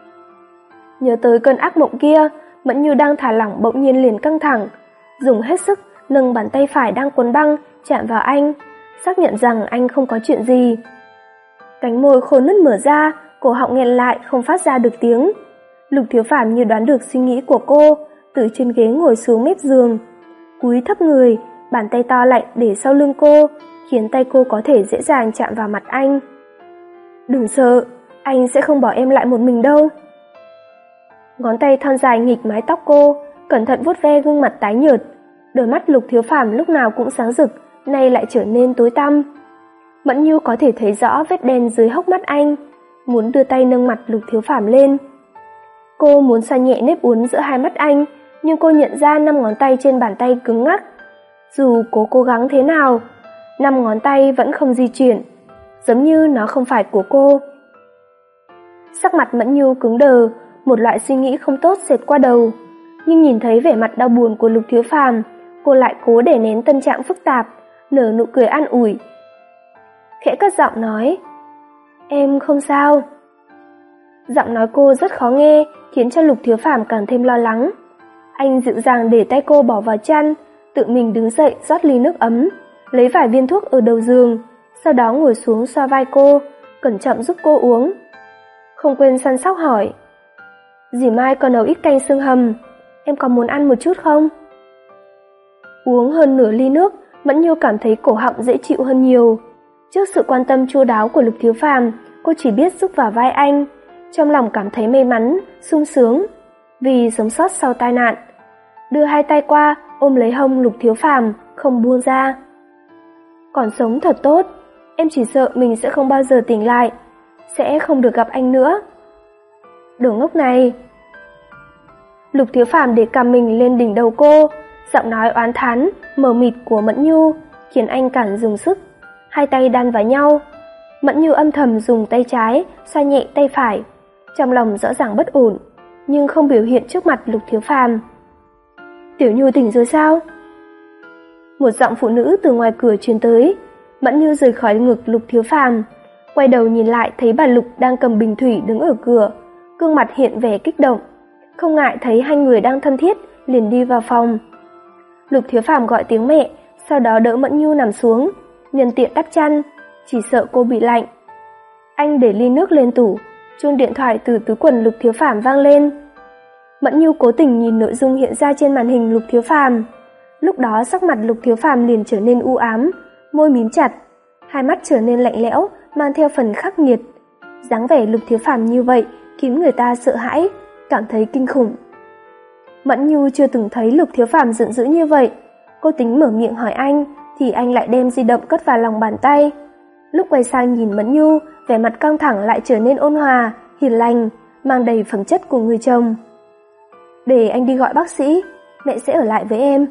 Nhớ tới cơn ác mộng kia, Mẫn Nhu đang thả lỏng bỗng nhiên liền căng thẳng, dùng hết sức nâng bàn tay phải đang cuốn băng chạm vào anh, xác nhận rằng anh không có chuyện gì. Cánh môi khô nứt mở ra, cổ họng nghẹn lại không phát ra được tiếng. Lục Thiếu Phàm như đoán được suy nghĩ của cô, từ trên ghế ngồi xuống mép giường, cúi thấp người, bàn tay to lạnh để sau lưng cô, khiến tay cô có thể dễ dàng chạm vào mặt anh. "Đừng sợ, anh sẽ không bỏ em lại một mình đâu." Ngón tay thon dài nghịch mái tóc cô, cẩn thận vuốt ve gương mặt tái nhợt. Đôi mắt Lục Thiếu Phàm lúc nào cũng sáng rực, nay lại trở nên tối tăm. Mẫn Nhu có thể thấy rõ vết đen dưới hốc mắt anh, muốn đưa tay nâng mặt Lục Thiếu Phàm lên. Cô muốn xoa nhẹ nếp uốn giữa hai mắt anh, nhưng cô nhận ra năm ngón tay trên bàn tay cứng ngắc. Dù cố cố gắng thế nào, năm ngón tay vẫn không di chuyển, giống như nó không phải của cô. Sắc mặt Mẫn Nhu cứng đờ, một loại suy nghĩ không tốt xẹt qua đầu, nhưng nhìn thấy vẻ mặt đau buồn của Lục Thiếu Phàm, cô lại cố để nén tâm trạng phức tạp, nở nụ cười an ủi. Khẽ cất giọng nói, "Em không sao." Giọng nói cô rất khó nghe, khiến cho Lục Thiếu Phàm càng thêm lo lắng. Anh dịu dàng để tay cô bỏ vào chăn, tự mình đứng dậy rót ly nước ấm, lấy vài viên thuốc ở đầu giường, sau đó ngồi xuống xoa vai cô, cẩn trọng giúp cô uống. Không quên săn sóc hỏi, "Dì Mai còn nấu ít canh xương hầm, em có muốn ăn một chút không?" Uống hơn nửa ly nước, Mẫn Nhu cảm thấy cổ họng dễ chịu hơn nhiều. Trước sự quan tâm chu đáo của Lục Thiếu Phàm, cô chỉ biết giúp vào vai anh, trong lòng cảm thấy may mắn, sung sướng. vì sống sót sau tai nạn. Đưa hai tay qua ôm lấy hông Lục Thiếu Phàm, không buông ra. Còn sống thật tốt, em chỉ sợ mình sẽ không bao giờ tỉnh lại, sẽ không được gặp anh nữa. Đồ ngốc này. Lục Thiếu Phàm để cằm mình lên đỉnh đầu cô, giọng nói oán thán, mờ mịt của Mẫn Nhu khiến anh càng dùng sức, hai tay đan vào nhau. Mẫn Nhu âm thầm dùng tay trái xoa nhẹ tay phải, trong lòng rõ ràng bất ổn, nhưng không biểu hiện trước mặt Lục Thiếu Phàm. Tiểu Nhu tỉnh rồi sao? Một giọng phụ nữ từ ngoài cửa truyền tới. Mẫn Nhu rời khỏi ngực Lục Thiếu Phàm, quay đầu nhìn lại thấy bà Lục đang cầm bình thủy đứng ở cửa, gương mặt hiện vẻ kích động, không ngại thấy hai người đang thân thiết, liền đi vào phòng. Lục Thiếu Phàm gọi tiếng mẹ, sau đó đỡ Mẫn Nhu nằm xuống, nhân tiện đắp chăn, chỉ sợ cô bị lạnh. Anh để ly nước lên tủ, chuông điện thoại từ túi quần Lục Thiếu Phàm vang lên. Mẫn Nhu cố tình nhìn nội dung hiện ra trên màn hình Lục Thiếu Phàm. Lúc đó sắc mặt Lục Thiếu Phàm liền trở nên u ám, môi mím chặt, hai mắt trở nên lạnh lẽo, mang theo phần khắc nghiệt. Dáng vẻ Lục Thiếu Phàm như vậy khiến người ta sợ hãi, cảm thấy kinh khủng. Mẫn Nhu chưa từng thấy Lục Thiếu Phàm giận dữ như vậy. Cô tính mở miệng hỏi anh thì anh lại đem di động cất vào lòng bàn tay. Lúc quay sang nhìn Mẫn Nhu, vẻ mặt căng thẳng lại trở nên ôn hòa, hiền lành, mang đầy phẩm chất của người chồng. Để anh đi gọi bác sĩ, mẹ sẽ ở lại với em.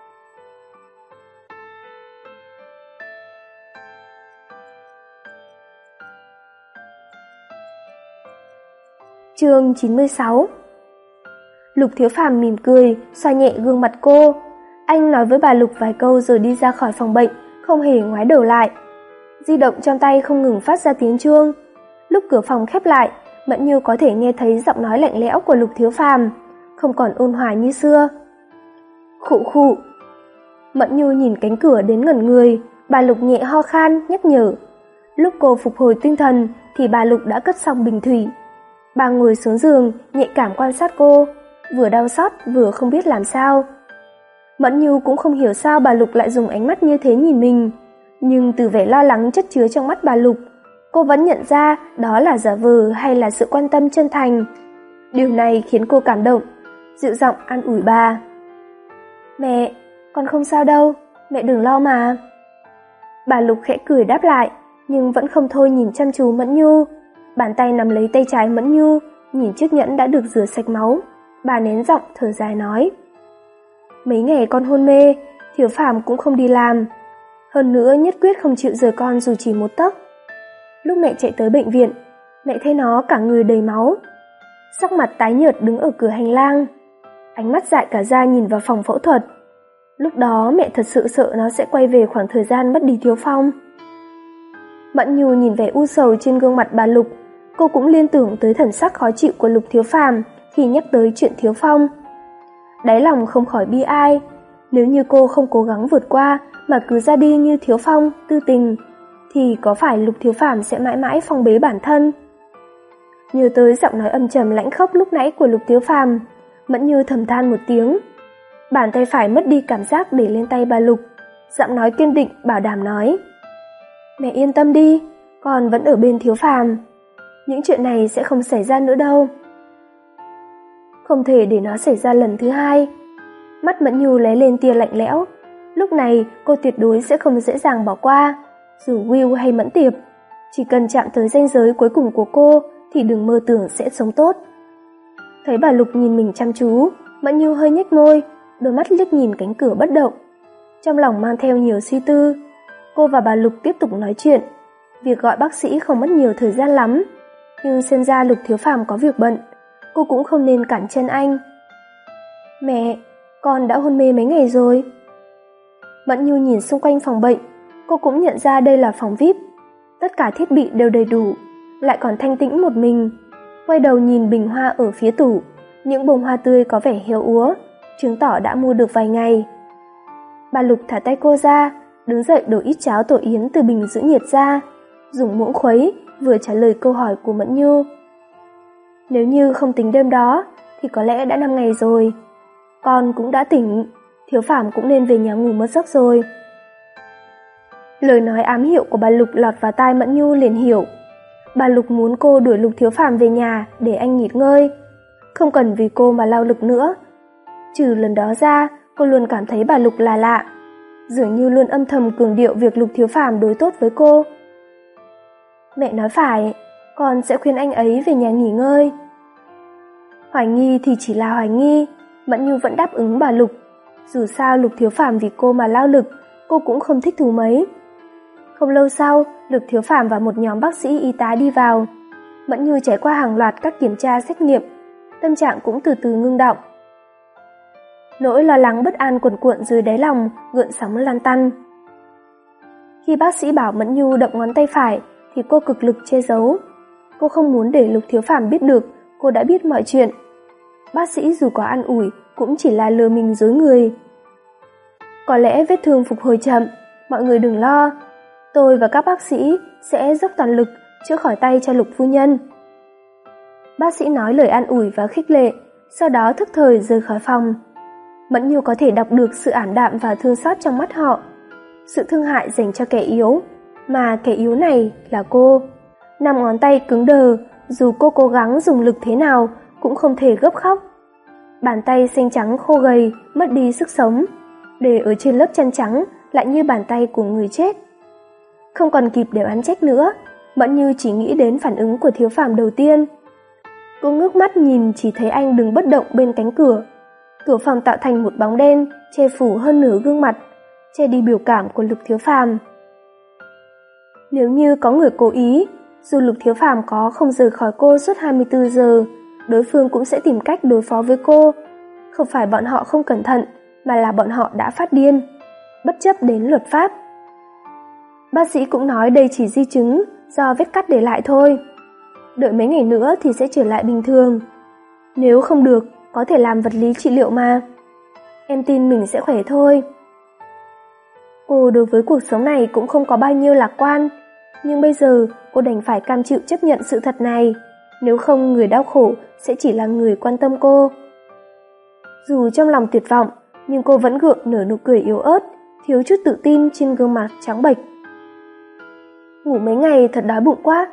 Chương chín mươi sáu. Lục Thiếu Phàm mỉm cười, xoa nhẹ gương mặt cô. Anh nói với bà Lục vài câu rồi đi ra khỏi phòng bệnh, không hề ngoái đầu lại. Di động trong tay không ngừng phát ra tiếng chuông. Lúc cửa phòng khép lại, Mẫn Nhu có thể nghe thấy giọng nói lạnh lẽo của Lục Thiếu Phàm, không còn ôn hòa như xưa. Khụ khụ. Mẫn Nhu nhìn cánh cửa đến ngẩn người, bà Lục nhẹ ho khan nhắc nhở. Lúc cô phục hồi tinh thần thì bà Lục đã cất xong bình thủy. Bà ngồi xuống giường, nhạy cảm quan sát cô, vừa đau xót vừa không biết làm sao. Mẫn Nhu cũng không hiểu sao bà Lục lại dùng ánh mắt như thế nhìn mình, nhưng từ vẻ lo lắng chất chứa trong mắt bà Lục, cô vẫn nhận ra đó là giả vờ hay là sự quan tâm chân thành. Điều này khiến cô cảm động, dịu giọng an ủi bà. Mẹ, con không sao đâu, mẹ đừng lo mà. Bà Lục khẽ cười đáp lại, nhưng vẫn không thôi nhìn chăm chú Mẫn Nhu. Bàn tay nắm lấy tay trái Mẫn Nhu, nhìn chiếc nhẫn đã được rửa sạch máu. Bà nén giọng thở dài nói. Mấy ngày con hôn mê, Thiếu Phàm cũng không đi làm. Hơn nữa nhất quyết không chịu rời con dù chỉ một tấc. Lúc mẹ chạy tới bệnh viện, mẹ thấy nó cả người đầy máu. Sắc mặt tái nhợt đứng ở cửa hành lang. Ánh mắt dại cả ra nhìn vào phòng phẫu thuật. Lúc đó mẹ thật sự sợ nó sẽ quay về khoảng thời gian mất đi Thiếu Phong. Mẫn Nhu nhìn vẻ u sầu trên gương mặt bà Lục. Cô cũng liên tưởng tới thần sắc khó chịu của Lục Thiếu Phàm khi nhắc tới chuyện Thiếu Phong. Đáy lòng không khỏi bi ai. Nếu như cô không cố gắng vượt qua mà cứ ra đi như Thiếu Phong, tư tình, thì có phải Lục Thiếu Phàm sẽ mãi mãi phong bế bản thân? Nhớ tới giọng nói âm trầm lãnh khốc lúc nãy của Lục Thiếu Phàm, Mẫn Như thầm than một tiếng. Bàn tay phải mất đi cảm giác để lên tay bà Lục, giọng nói kiên định bảo đảm nói. Mẹ yên tâm đi, con vẫn ở bên Thiếu Phàm. Những chuyện này sẽ không xảy ra nữa đâu. Không thể để nó xảy ra lần thứ hai. Mắt Mẫn Nhu lóe lên tia lạnh lẽo. Lúc này cô tuyệt đối sẽ không dễ dàng bỏ qua. Dù Will hay Mẫn Tiệp, chỉ cần chạm tới ranh giới cuối cùng của cô thì đừng mơ tưởng sẽ sống tốt. Thấy bà Lục nhìn mình chăm chú, Mẫn Nhu hơi nhếch môi, đôi mắt liếc nhìn cánh cửa bất động. Trong lòng mang theo nhiều suy tư. Cô và bà Lục tiếp tục nói chuyện. Việc gọi bác sĩ không mất nhiều thời gian lắm, nhưng xem ra Lục Thiếu Phàm có việc bận, cô cũng không nên cản chân anh. Mẹ, con đã hôn mê mấy ngày rồi. Mẫn Nhu nhìn xung quanh phòng bệnh, cô cũng nhận ra đây là phòng vi ai pi. Tất cả thiết bị đều đầy đủ, lại còn thanh tĩnh một mình. Quay đầu nhìn bình hoa ở phía tủ, những bông hoa tươi có vẻ héo úa, chứng tỏ đã mua được vài ngày. Bà Lục thả tay cô ra, đứng dậy đổ ít cháo tổ yến từ bình giữ nhiệt ra, dùng muỗng khuấy, vừa trả lời câu hỏi của Mẫn Nhu. Nếu như không tính đêm đó, thì có lẽ đã năm ngày rồi. Con cũng đã tỉnh, Thiếu Phàm cũng nên về nhà ngủ mất giấc rồi. Lời nói ám hiệu của bà Lục lọt vào tai Mẫn Nhu liền hiểu. Bà Lục muốn cô đuổi Lục Thiếu Phàm về nhà để anh nghỉ ngơi. không cần vì cô mà lao lực nữa. Trừ lần đó ra, cô luôn cảm thấy bà Lục là lạ, dường như luôn âm thầm cường điệu việc Lục Thiếu Phàm đối tốt với cô. Mẹ nói phải, con sẽ khuyên anh ấy về nhà nghỉ ngơi. Hoài nghi thì chỉ là hoài nghi, Mẫn Nhu vẫn đáp ứng bà Lục. Dù sao Lục Thiếu Phàm vì cô mà lao lực, cô cũng không thích thú mấy. Không lâu sau, Lục Thiếu Phàm và một nhóm bác sĩ y tá đi vào. Mẫn Nhu trải qua hàng loạt các kiểm tra xét nghiệm, tâm trạng cũng từ từ ngưng động. Nỗi lo lắng bất an cuồn cuộn dưới đáy lòng gợn sóng lan tăn. Khi bác sĩ bảo Mẫn Nhu động ngón tay phải thì cô cực lực che giấu. Cô không muốn để Lục Thiếu Phàm biết được cô đã biết mọi chuyện. Bác sĩ dù có an ủi cũng chỉ là lừa mình dối người. Có lẽ vết thương phục hồi chậm, mọi người đừng lo. Tôi và các bác sĩ sẽ dốc toàn lực chữa khỏi tay cho Lục phu nhân. Bác sĩ nói lời an ủi và khích lệ, sau đó thức thời rời khỏi phòng. Mẫn Nhu có thể đọc được sự ảm đạm và thương xót trong mắt họ, sự thương hại dành cho kẻ yếu, mà kẻ yếu này là cô. Năm ngón tay cứng đờ, dù cô cố gắng dùng lực thế nào cũng không thể gấp khóc. Bàn tay xanh trắng khô gầy, mất đi sức sống, để ở trên lớp chân trắng lại như bàn tay của người chết. Không còn kịp để oán trách nữa, Mẫn Như chỉ nghĩ đến phản ứng của Thiếu Phàm đầu tiên. Cô ngước mắt nhìn chỉ thấy anh đứng bất động bên cánh cửa. Cửa phòng tạo thành một bóng đen, che phủ hơn nửa gương mặt, che đi biểu cảm của Lục Thiếu Phàm. Nếu như có người cố ý, dù Lục Thiếu Phàm có không rời khỏi cô suốt hai mươi tư giờ, đối phương cũng sẽ tìm cách đối phó với cô. Không phải bọn họ không cẩn thận, mà là bọn họ đã phát điên, bất chấp đến luật pháp. Bác sĩ cũng nói đây chỉ di chứng do vết cắt để lại thôi. Đợi mấy ngày nữa thì sẽ trở lại bình thường. Nếu không được, có thể làm vật lý trị liệu mà. Em tin mình sẽ khỏe thôi. Cô đối với cuộc sống này cũng không có bao nhiêu lạc quan, nhưng bây giờ cô đành phải cam chịu chấp nhận sự thật này, nếu không người đau khổ sẽ chỉ là người quan tâm cô. Dù trong lòng tuyệt vọng, nhưng cô vẫn gượng nở nụ cười yếu ớt, thiếu chút tự tin trên gương mặt trắng bệch. Ngủ mấy ngày thật đói bụng quá.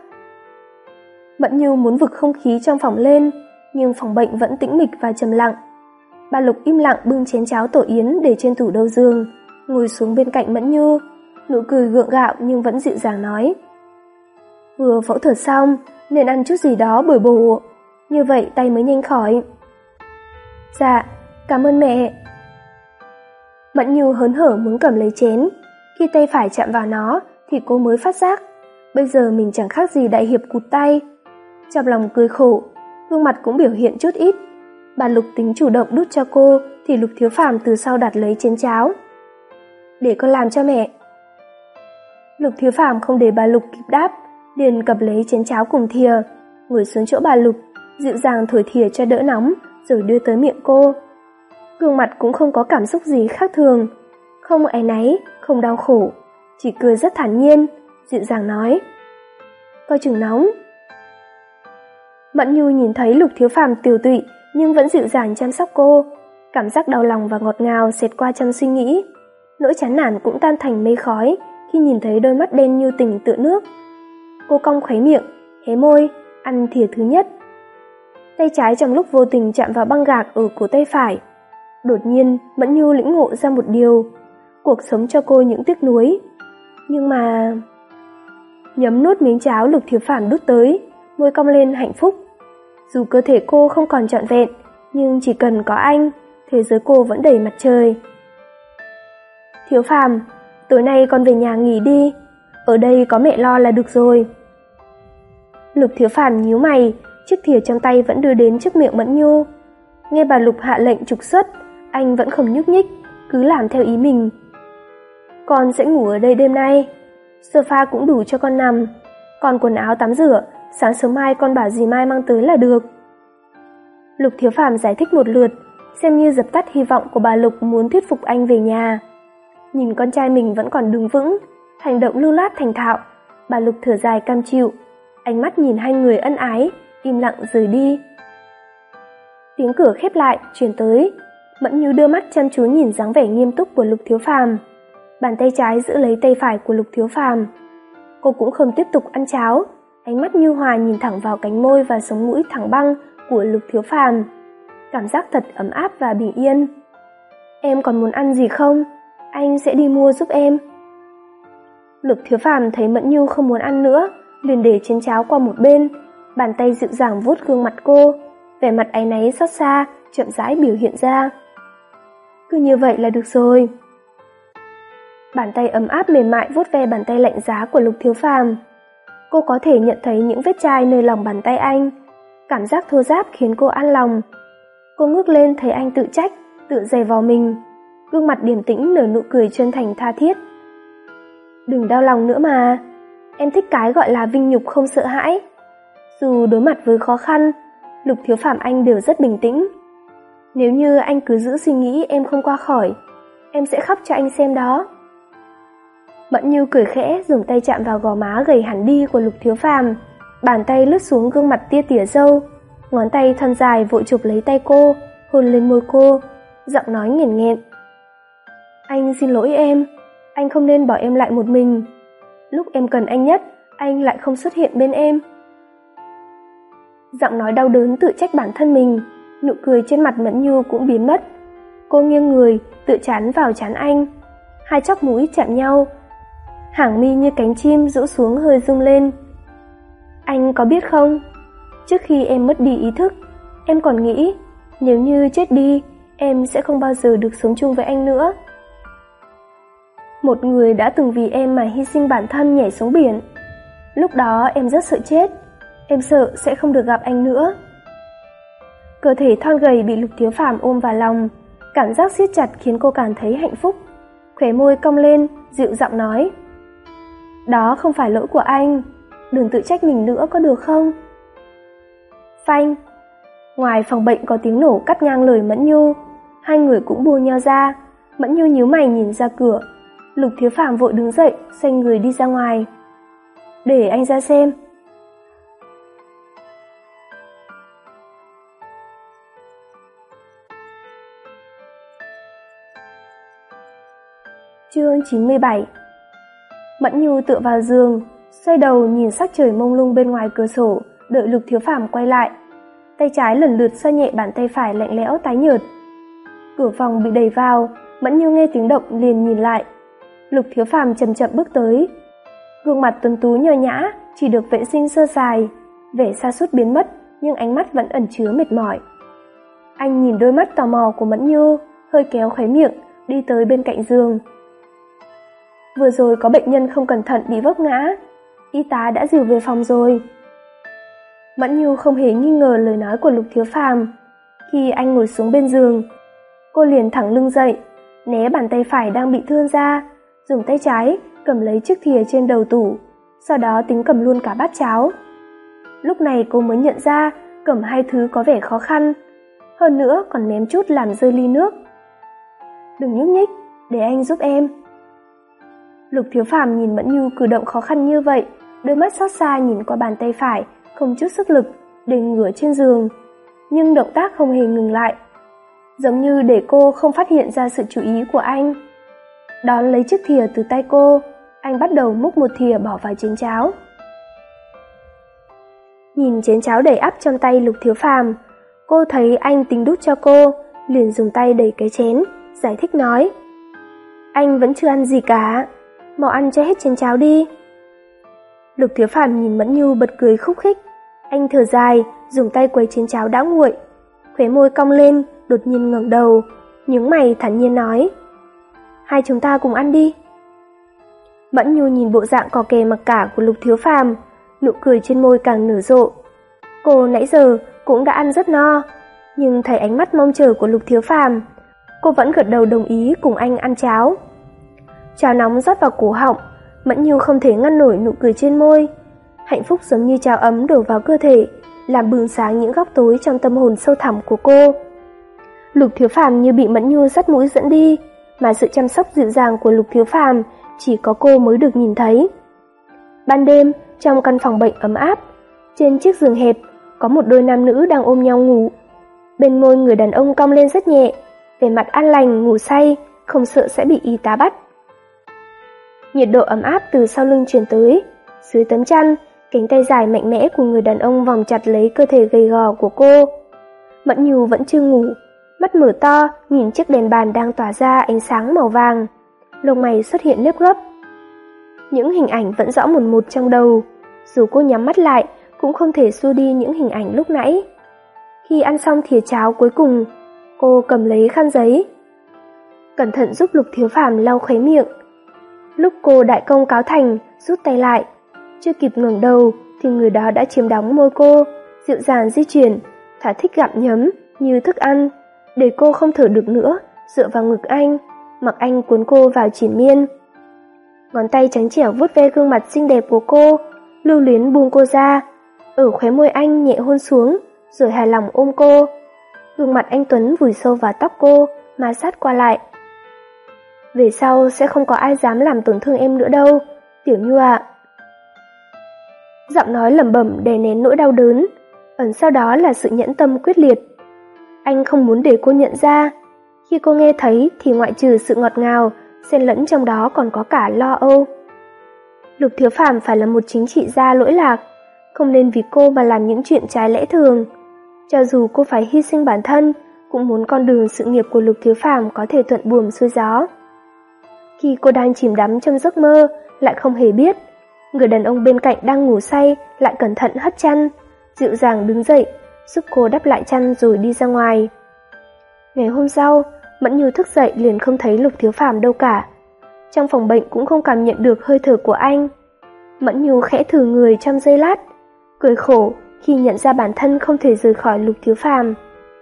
Mẫn Như muốn vực không khí trong phòng lên, nhưng phòng bệnh vẫn tĩnh mịch và trầm lặng. Bà Lục im lặng bưng chén cháo tổ yến để trên tủ đầu giường, ngồi xuống bên cạnh Mẫn Như, nụ cười gượng gạo nhưng vẫn dịu dàng nói: Vừa phẫu thuật xong nên ăn chút gì đó bồi bổ, như vậy tay mới nhanh khỏi. Dạ, cảm ơn mẹ. Mẫn Như hớn hở muốn cầm lấy chén, khi tay phải chạm vào nó thì cô mới phát giác, bây giờ mình chẳng khác gì đại hiệp cụt tay. Trong lòng cười khổ, gương mặt cũng biểu hiện chút ít. Bà Lục tính chủ động đút cho cô thì Lục Thiếu Phàm từ sau đặt lấy chén cháo. Để con làm cho mẹ. Lục Thiếu Phàm không để bà Lục kịp đáp, liền cầm lấy chén cháo cùng thìa, ngồi xuống chỗ bà Lục, dịu dàng thổi thìa cho đỡ nóng, rồi đưa tới miệng cô. Gương mặt cũng không có cảm xúc gì khác thường, không áy náy, không đau khổ, chỉ cười rất thản nhiên, dịu dàng nói: Coi chừng nóng. Mẫn Nhu nhìn thấy Lục Thiếu Phàm tiều tụy nhưng vẫn dịu dàng chăm sóc cô, cảm giác đau lòng và ngọt ngào xẹt qua trong suy nghĩ. Nỗi chán nản cũng tan thành mây khói khi nhìn thấy đôi mắt đen như tình tựa nước. Cô cong khóe miệng, hé môi, ăn thìa thứ nhất. Tay trái trong lúc vô tình chạm vào băng gạc ở cổ tay phải. Đột nhiên, Mẫn Nhu lĩnh ngộ ra một điều: cuộc sống cho cô những tiếc nuối. Nhưng mà... Nhấm nuốt miếng cháo Lục Thiếu Phàm đút tới, môi cong lên hạnh phúc. Dù cơ thể cô không còn trọn vẹn, nhưng chỉ cần có anh, thế giới cô vẫn đầy mặt trời. Thiếu Phàm, tối nay con về nhà nghỉ đi, ở đây có mẹ lo là được rồi. Lục Thiếu Phàm nhíu mày, chiếc thìa trong tay vẫn đưa đến trước miệng Mẫn Nhu. Nghe bà Lục hạ lệnh trục xuất, anh vẫn không nhúc nhích, cứ làm theo ý mình. Con sẽ ngủ ở đây đêm nay, sofa cũng đủ cho con nằm, còn quần áo tắm rửa, sáng sớm mai con bảo dì Mai mang tới là được. Lục Thiếu Phàm giải thích một lượt, xem như dập tắt hy vọng của bà Lục muốn thuyết phục anh về nhà. Nhìn con trai mình vẫn còn đứng vững, hành động lưu loát thành thạo, bà Lục thở dài cam chịu, ánh mắt nhìn hai người ân ái, im lặng rời đi. Tiếng cửa khép lại, truyền tới. Mẫn Như đưa mắt chăm chú nhìn dáng vẻ nghiêm túc của Lục Thiếu Phàm. Bàn tay trái giữ lấy tay phải của Lục Thiếu Phàm. Cô cũng không tiếp tục ăn cháo, ánh mắt nhu hòa nhìn thẳng vào cánh môi và sống mũi thẳng băng của Lục Thiếu Phàm. Cảm giác thật ấm áp và bình yên. Em còn muốn ăn gì không? Anh sẽ đi mua giúp em. Lục Thiếu Phàm thấy Mẫn Nhu không muốn ăn nữa, liền để chén cháo qua một bên, bàn tay dịu dàng vuốt gương mặt cô, vẻ mặt áy náy xót xa chậm rãi biểu hiện ra. Cứ như vậy là được rồi. Bàn tay ấm áp mềm mại vuốt ve bàn tay lạnh giá của Lục Thiếu Phàm. Cô có thể nhận thấy những vết chai nơi lòng bàn tay anh, cảm giác thô ráp khiến cô an lòng. Cô ngước lên thấy anh tự trách, tự giày vò mình, gương mặt điềm tĩnh nở nụ cười chân thành tha thiết. Đừng đau lòng nữa mà, em thích cái gọi là vinh nhục không sợ hãi. Dù đối mặt với khó khăn, Lục Thiếu Phàm anh đều rất bình tĩnh. Nếu như anh cứ giữ suy nghĩ em không qua khỏi, em sẽ khóc cho anh xem đó. Mẫn Như cười khẽ, dùng tay chạm vào gò má gầy hẳn đi của Lục Thiếu Phàm, bàn tay lướt xuống gương mặt tia tỉa râu, ngón tay thon dài vội chụp lấy tay cô, hôn lên môi cô, giọng nói nghẹn nghẹn. Anh xin lỗi em, anh không nên bỏ em lại một mình. Lúc em cần anh nhất, anh lại không xuất hiện bên em. Giọng nói đau đớn tự trách bản thân mình, nụ cười trên mặt Mẫn Như cũng biến mất. Cô nghiêng người, tựa trán vào trán anh, hai chóp mũi chạm nhau, hàng mi như cánh chim rũ xuống hơi rung lên. Anh có biết không, trước khi em mất đi ý thức, em còn nghĩ nếu như chết đi, em sẽ không bao giờ được sống chung với anh nữa. Một người đã từng vì em mà hy sinh bản thân nhảy xuống biển. Lúc đó em rất sợ chết, em sợ sẽ không được gặp anh nữa. Cơ thể thon gầy bị Lục Thiếu Phàm ôm vào lòng, cảm giác siết chặt khiến cô cảm thấy hạnh phúc. Khóe môi cong lên, dịu giọng nói: Đó không phải lỗi của anh, đừng tự trách mình nữa có được không? Phanh! Ngoài phòng bệnh có tiếng nổ cắt ngang lời Mẫn Nhu, hai người cũng buông nhau ra. Mẫn Nhu nhíu mày nhìn ra cửa. Lục Thiếu Phàm vội đứng dậy, xoay người đi ra ngoài. Để anh ra xem. Chương chín mươi bảy. Mẫn Nhu tựa vào giường, xoay đầu nhìn sắc trời mông lung bên ngoài cửa sổ, đợi Lục Thiếu Phàm quay lại. Tay trái lần lượt xoa nhẹ bàn tay phải lạnh lẽo tái nhợt. Cửa phòng bị đẩy vào, Mẫn Nhu nghe tiếng động liền nhìn lại. Lục Thiếu Phàm chậm chậm bước tới. Gương mặt tuấn tú nho nhã, chỉ được vệ sinh sơ sài, vẻ sa sút biến mất, nhưng ánh mắt vẫn ẩn chứa mệt mỏi. Anh nhìn đôi mắt tò mò của Mẫn Nhu, hơi kéo khóe miệng, đi tới bên cạnh giường. Vừa rồi có bệnh nhân không cẩn thận bị vấp ngã, y tá đã dìu về phòng rồi. Mẫn Nhu không hề nghi ngờ lời nói của Lục Thiếu Phàm. Khi anh ngồi xuống bên giường, cô liền thẳng lưng dậy, né bàn tay phải đang bị thương ra, dùng tay trái cầm lấy chiếc thìa trên đầu tủ, sau đó tính cầm luôn cả bát cháo. Lúc này cô mới nhận ra cầm hai thứ có vẻ khó khăn, hơn nữa còn ném chút làm rơi ly nước. Đừng nhúc nhích, để anh giúp em. Lục Thiếu Phàm nhìn Mẫn Nhu cử động khó khăn như vậy, đôi mắt xót xa nhìn qua bàn tay phải, không chút sức lực, để ngửa trên giường, nhưng động tác không hề ngừng lại, giống như để cô không phát hiện ra sự chú ý của anh. Đón lấy chiếc thìa từ tay cô, anh bắt đầu múc một thìa bỏ vào chén cháo. Nhìn chén cháo đầy ắp trong tay Lục Thiếu Phàm, cô thấy anh tính đút cho cô, liền dùng tay đẩy cái chén, giải thích nói: Anh vẫn chưa ăn gì cả, mau ăn cho hết chén cháo đi. Lục Thiếu Phàm nhìn Mẫn Nhu bật cười khúc khích, anh thở dài, dùng tay quấy chén cháo đã nguội, khóe môi cong lên, đột nhiên ngẩng đầu, nhướng mày thản nhiên nói: Hai chúng ta cùng ăn đi. Mẫn Nhu nhìn bộ dạng cò kè mặc cả của Lục Thiếu Phàm, nụ cười trên môi càng nở rộ. Cô nãy giờ cũng đã ăn rất no, nhưng thấy ánh mắt mong chờ của Lục Thiếu Phàm, cô vẫn gật đầu đồng ý cùng anh ăn cháo. Cháo nóng rót vào cổ họng, Mẫn Nhu không thể ngăn nổi nụ cười trên môi. Hạnh phúc giống như cháo ấm đổ vào cơ thể, làm bừng sáng những góc tối trong tâm hồn sâu thẳm của cô. Lục Thiếu Phàm như bị Mẫn Nhu dắt mũi dẫn đi, mà sự chăm sóc dịu dàng của Lục Thiếu Phàm chỉ có cô mới được nhìn thấy. Ban đêm, trong căn phòng bệnh ấm áp, trên chiếc giường hẹp, có một đôi nam nữ đang ôm nhau ngủ. Bên môi người đàn ông cong lên rất nhẹ, vẻ mặt an lành, ngủ say, không sợ sẽ bị y tá bắt. Nhiệt độ ấm áp từ sau lưng truyền tới, dưới tấm chăn, Cánh tay dài mạnh mẽ của người đàn ông vòng chặt lấy cơ thể gầy gò của cô. Mẫn Nhu vẫn chưa ngủ, mắt mở to nhìn chiếc đèn bàn đang tỏa ra ánh sáng màu vàng. Lông mày xuất hiện nếp gấp. Những hình ảnh vẫn rõ mồn một trong đầu, dù cô nhắm mắt lại cũng không thể xua đi những hình ảnh lúc nãy. Khi ăn xong thìa cháo cuối cùng, cô cầm lấy khăn giấy, cẩn thận giúp Lục Thiếu Phàm lau khóe miệng. Lúc cô đại công cáo thành, rút tay lại, chưa kịp ngẩng đầu thì người đó đã chiếm đóng môi cô, dịu dàng di chuyển, thỏa thích gặm nhấm như thức ăn, để cô không thở được nữa, dựa vào ngực anh, mặc anh cuốn cô vào triền miên. Ngón tay trắng trẻo vuốt ve gương mặt xinh đẹp của cô, lưu luyến buông cô ra, ở khóe môi anh nhẹ hôn xuống, rồi hài lòng ôm cô. Gương mặt anh Tuấn vùi sâu vào tóc cô, ma sát qua lại. Về sau sẽ không có ai dám làm tổn thương em nữa đâu, Tiểu Nhu ạ. Giọng nói lẩm bẩm đè nén nỗi đau đớn, ẩn sau đó là sự nhẫn tâm quyết liệt. Anh không muốn để cô nhận ra. Khi cô nghe thấy thì ngoại trừ sự ngọt ngào, xen lẫn trong đó còn có cả lo âu. Lục Thiếu Phàm phải là một chính trị gia lỗi lạc, không nên vì cô mà làm những chuyện trái lẽ thường. Cho dù cô phải hy sinh bản thân, cũng muốn con đường sự nghiệp của Lục Thiếu Phàm có thể thuận buồm xuôi gió. Khi cô đang chìm đắm trong giấc mơ, lại không hề biết, người đàn ông bên cạnh đang ngủ say lại cẩn thận hất chăn, dịu dàng đứng dậy, giúp cô đắp lại chăn rồi đi ra ngoài. Ngày hôm sau, Mẫn Nhu thức dậy liền không thấy Lục Thiếu Phàm đâu cả. Trong phòng bệnh cũng không cảm nhận được hơi thở của anh. Mẫn Nhu khẽ thử người trong giây lát, cười khổ khi nhận ra bản thân không thể rời khỏi Lục Thiếu Phàm.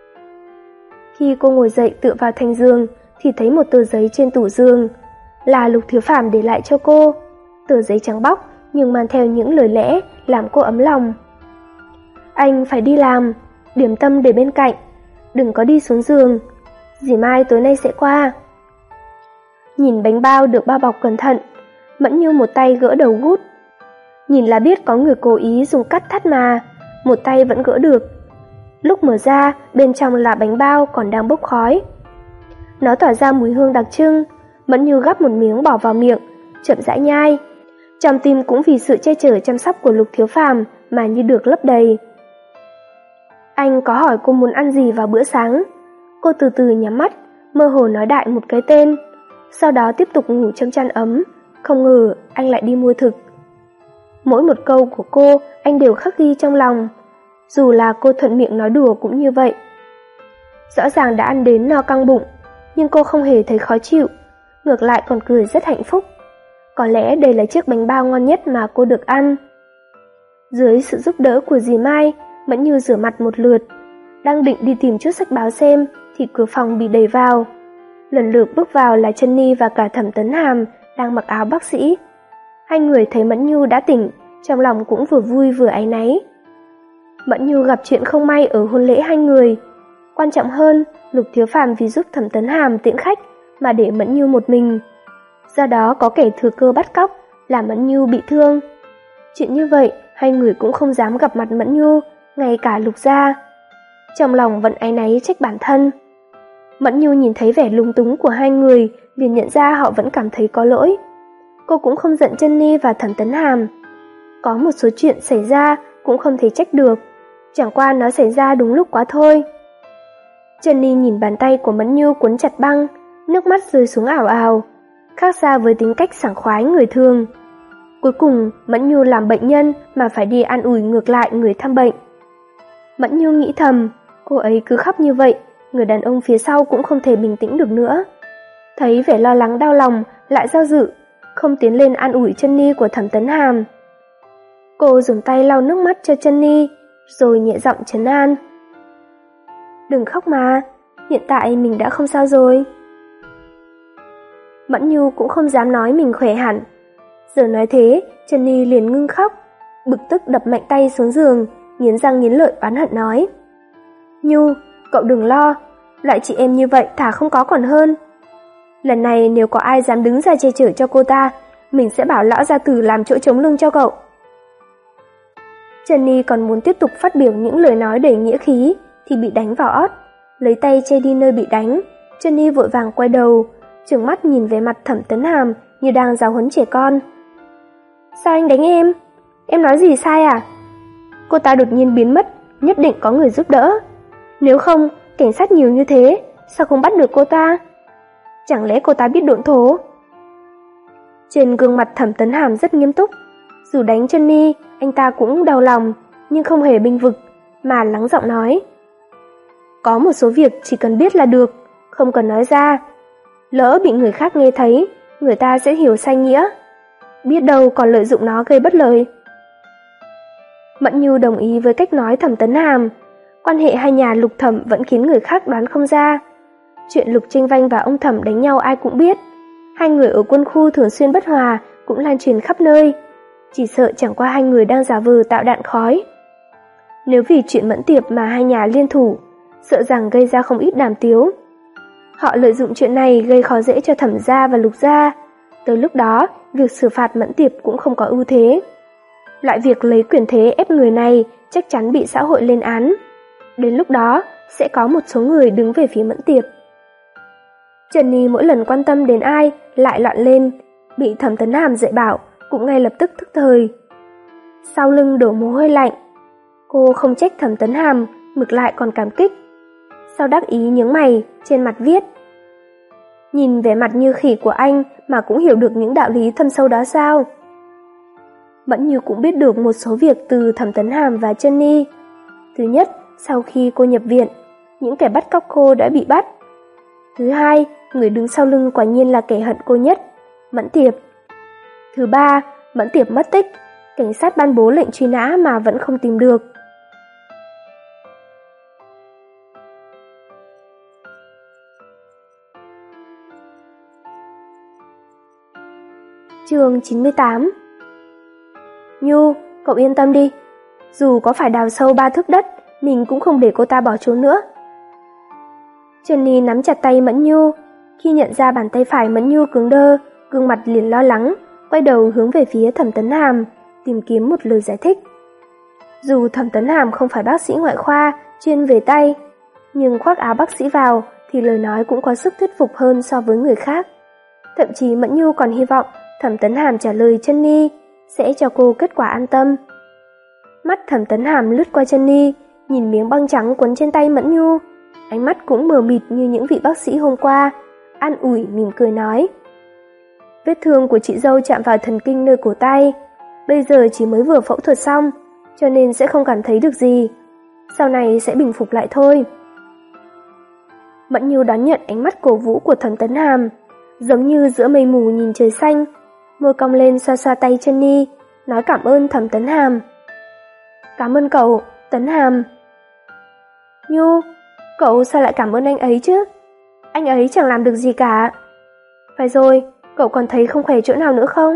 Khi cô ngồi dậy tựa vào thành giường thì thấy một tờ giấy trên tủ giường, là Lục Thiếu Phàm để lại cho cô. Tờ giấy trắng bóc nhưng mang theo những lời lẽ làm cô ấm lòng. Anh phải đi làm, điểm tâm để bên cạnh, đừng có đi xuống giường, dì Mai tối nay sẽ qua. Nhìn bánh bao được bao bọc cẩn thận, Mẫn Nhu một tay gỡ đầu gút. Nhìn là biết có người cố ý dùng cắt thắt mà, một tay vẫn gỡ được. Lúc mở ra, bên trong là bánh bao còn đang bốc khói. Nó tỏa ra mùi hương đặc trưng. Mẫn Nhu gắp một miếng bỏ vào miệng, chậm rãi nhai. Trong tim cũng vì sự che chở chăm sóc của Lục Thiếu Phàm mà như được lấp đầy. Anh có hỏi cô muốn ăn gì vào bữa sáng. Cô từ từ nhắm mắt, mơ hồ nói đại một cái tên, sau đó tiếp tục ngủ trong chăn ấm. Không ngờ anh lại đi mua thực. Mỗi một câu của cô anh đều khắc ghi trong lòng, dù là cô thuận miệng nói đùa cũng như vậy. Rõ ràng đã ăn đến no căng bụng, nhưng cô không hề thấy khó chịu, ngược lại còn cười rất hạnh phúc. Có lẽ đây là chiếc bánh bao ngon nhất mà cô được ăn. Dưới sự giúp đỡ của dì Mai, Mẫn Nhu rửa mặt một lượt, đang định đi tìm chút sách báo xem thì cửa phòng bị đẩy vào. Lần lượt bước vào là Jenny và cả Thẩm Tấn Hàm đang mặc áo bác sĩ. Hai người thấy Mẫn Nhu đã tỉnh, trong lòng cũng vừa vui vừa áy náy. Mẫn Nhu gặp chuyện không may ở hôn lễ hai người. Quan trọng hơn, Lục Thiếu Phàm vì giúp Thẩm Tấn Hàm tiễn khách mà để Mẫn Nhu một mình. Do đó có kẻ thừa cơ bắt cóc, làm Mẫn Nhu bị thương. Chuyện như vậy, hai người cũng không dám gặp mặt Mẫn Nhu, ngay cả Lục gia. Trong lòng vẫn áy náy trách bản thân. Mẫn Nhu nhìn thấy vẻ lúng túng của hai người, liền nhận ra họ vẫn cảm thấy có lỗi. Cô cũng không giận Jenny và Thẩm Tấn Hàm. Có một số chuyện xảy ra cũng không thể trách được, chẳng qua nó xảy ra đúng lúc quá thôi. Jenny nhìn bàn tay của Mẫn Nhu cuốn chặt băng, nước mắt rơi xuống ảo ảo, khác xa với tính cách sảng khoái người thường. Cuối cùng, Mẫn Nhu làm bệnh nhân mà phải đi an ủi ngược lại người thăm bệnh. Mẫn Nhu nghĩ thầm, cô ấy cứ khóc như vậy, người đàn ông phía sau cũng không thể bình tĩnh được nữa. Thấy vẻ lo lắng đau lòng, lại do dự, không tiến lên an ủi chân ni của Thẩm Tấn Hàm. Cô dùng tay lau nước mắt cho chân ni, rồi nhẹ giọng trấn an. Đừng khóc mà, hiện tại mình đã không sao rồi. Mẫn Nhu cũng không dám nói mình khỏe hẳn. Giờ nói thế, chân ni liền ngưng khóc, bực tức đập mạnh tay xuống giường, nghiến răng nghiến lợi oán hận nói. Nhu, cậu đừng lo, loại chị em như vậy thà không có còn hơn. Lần này nếu có ai dám đứng ra che chở cho cô ta, mình sẽ bảo lão gia tử làm chỗ chống lưng cho cậu. Jenny còn muốn tiếp tục phát biểu những lời nói đầy nghĩa khí thì bị đánh vào ót, lấy tay che đi nơi bị đánh. Jenny vội vàng quay đầu, trừng mắt nhìn về mặt Thẩm Tấn Hàm như đang giáo huấn trẻ con. Sao anh đánh em? em nói gì sai à? Cô ta đột nhiên biến mất, nhất định có người giúp đỡ. Nếu không, cảnh sát nhiều như thế, sao không bắt được cô ta? Chẳng lẽ cô ta biết độn thổ? Trên gương mặt Thẩm Tấn Hàm rất nghiêm túc. Dù đánh Jenny, anh ta cũng đau lòng, nhưng không hề bênh vực, mà lắng giọng nói. Có một số việc chỉ cần biết là được, không cần nói ra. Lỡ bị người khác nghe thấy, người ta sẽ hiểu sai nghĩa. Biết đâu còn lợi dụng nó gây bất lợi. Mẫn Nhu đồng ý với cách nói Thẩm Tấn Hàm. Quan hệ hai nhà Lục Thẩm vẫn khiến người khác đoán không ra. Chuyện Lục Tranh Vanh và ông Thẩm đánh nhau ai cũng biết. Hai người ở quân khu thường xuyên bất hòa cũng lan truyền khắp nơi. Chỉ sợ chẳng qua hai người đang giả vờ tạo đạn khói. Nếu vì chuyện Mẫn Tiệp mà hai nhà liên thủ, sợ rằng gây ra không ít đàm tiếu. Họ lợi dụng chuyện này gây khó dễ cho Thẩm gia và Lục gia. Tới lúc đó, việc xử phạt Mẫn Tiệp cũng không có ưu thế. Loại việc lấy quyền thế ép người này chắc chắn bị xã hội lên án. Đến lúc đó, sẽ có một số người đứng về phía Mẫn Tiệp. Jenny mỗi lần quan tâm đến ai lại loạn lên, bị Thẩm Tấn Hàm dạy bảo cũng ngay lập tức thức thời. Sau lưng đổ mồ hôi lạnh, cô không trách Thẩm Tấn Hàm, ngược lại còn cảm kích. Sau đắc ý nhướng mày, trên mặt viết. Nhìn vẻ mặt như khỉ của anh mà cũng hiểu được những đạo lý thâm sâu đó sao? Mẫn Như cũng biết được một số việc từ Thẩm Tấn Hàm và Jenny. Thứ nhất, sau khi cô nhập viện, những kẻ bắt cóc cô đã bị bắt. Thứ hai, người đứng sau lưng quả nhiên là kẻ hận cô nhất, Mẫn Tiệp. Thứ ba, Mẫn Tiệp mất tích, cảnh sát ban bố lệnh truy nã mà vẫn không tìm được. Chương chín mươi tám. Nhu, cậu yên tâm đi. Dù có phải đào sâu ba thước đất, mình cũng không để cô ta bỏ trốn nữa. Jenny nắm chặt tay Mẫn Nhu. Khi nhận ra bàn tay phải Mẫn Nhu cứng đơ, gương mặt liền lo lắng, quay đầu hướng về phía Thẩm Tấn Hàm, tìm kiếm một lời giải thích. Dù Thẩm Tấn Hàm không phải bác sĩ ngoại khoa, chuyên về tay, nhưng khoác áo bác sĩ vào thì lời nói cũng có sức thuyết phục hơn so với người khác. Thậm chí Mẫn Nhu còn hy vọng Thẩm Tấn Hàm trả lời Jenny sẽ cho cô kết quả an tâm. Mắt Thẩm Tấn Hàm lướt qua Jenny, nhìn miếng băng trắng quấn trên tay Mẫn Nhu, ánh mắt cũng mờ mịt như những vị bác sĩ hôm qua, an ủi mỉm cười nói. Vết thương của chị dâu chạm vào thần kinh nơi cổ tay, bây giờ chỉ mới vừa phẫu thuật xong, cho nên sẽ không cảm thấy được gì. Sau này sẽ bình phục lại thôi. Mẫn Nhu đón nhận ánh mắt cổ vũ của Thẩm Tấn Hàm, giống như giữa mây mù nhìn trời xanh, môi cong lên xoa xoa tay Jenny, nói cảm ơn Thẩm Tấn Hàm. Cảm ơn cậu, Tấn Hàm. Nhu, cậu sao lại cảm ơn anh ấy chứ? Anh ấy chẳng làm được gì cả. Phải rồi, cậu còn thấy không khỏe chỗ nào nữa không?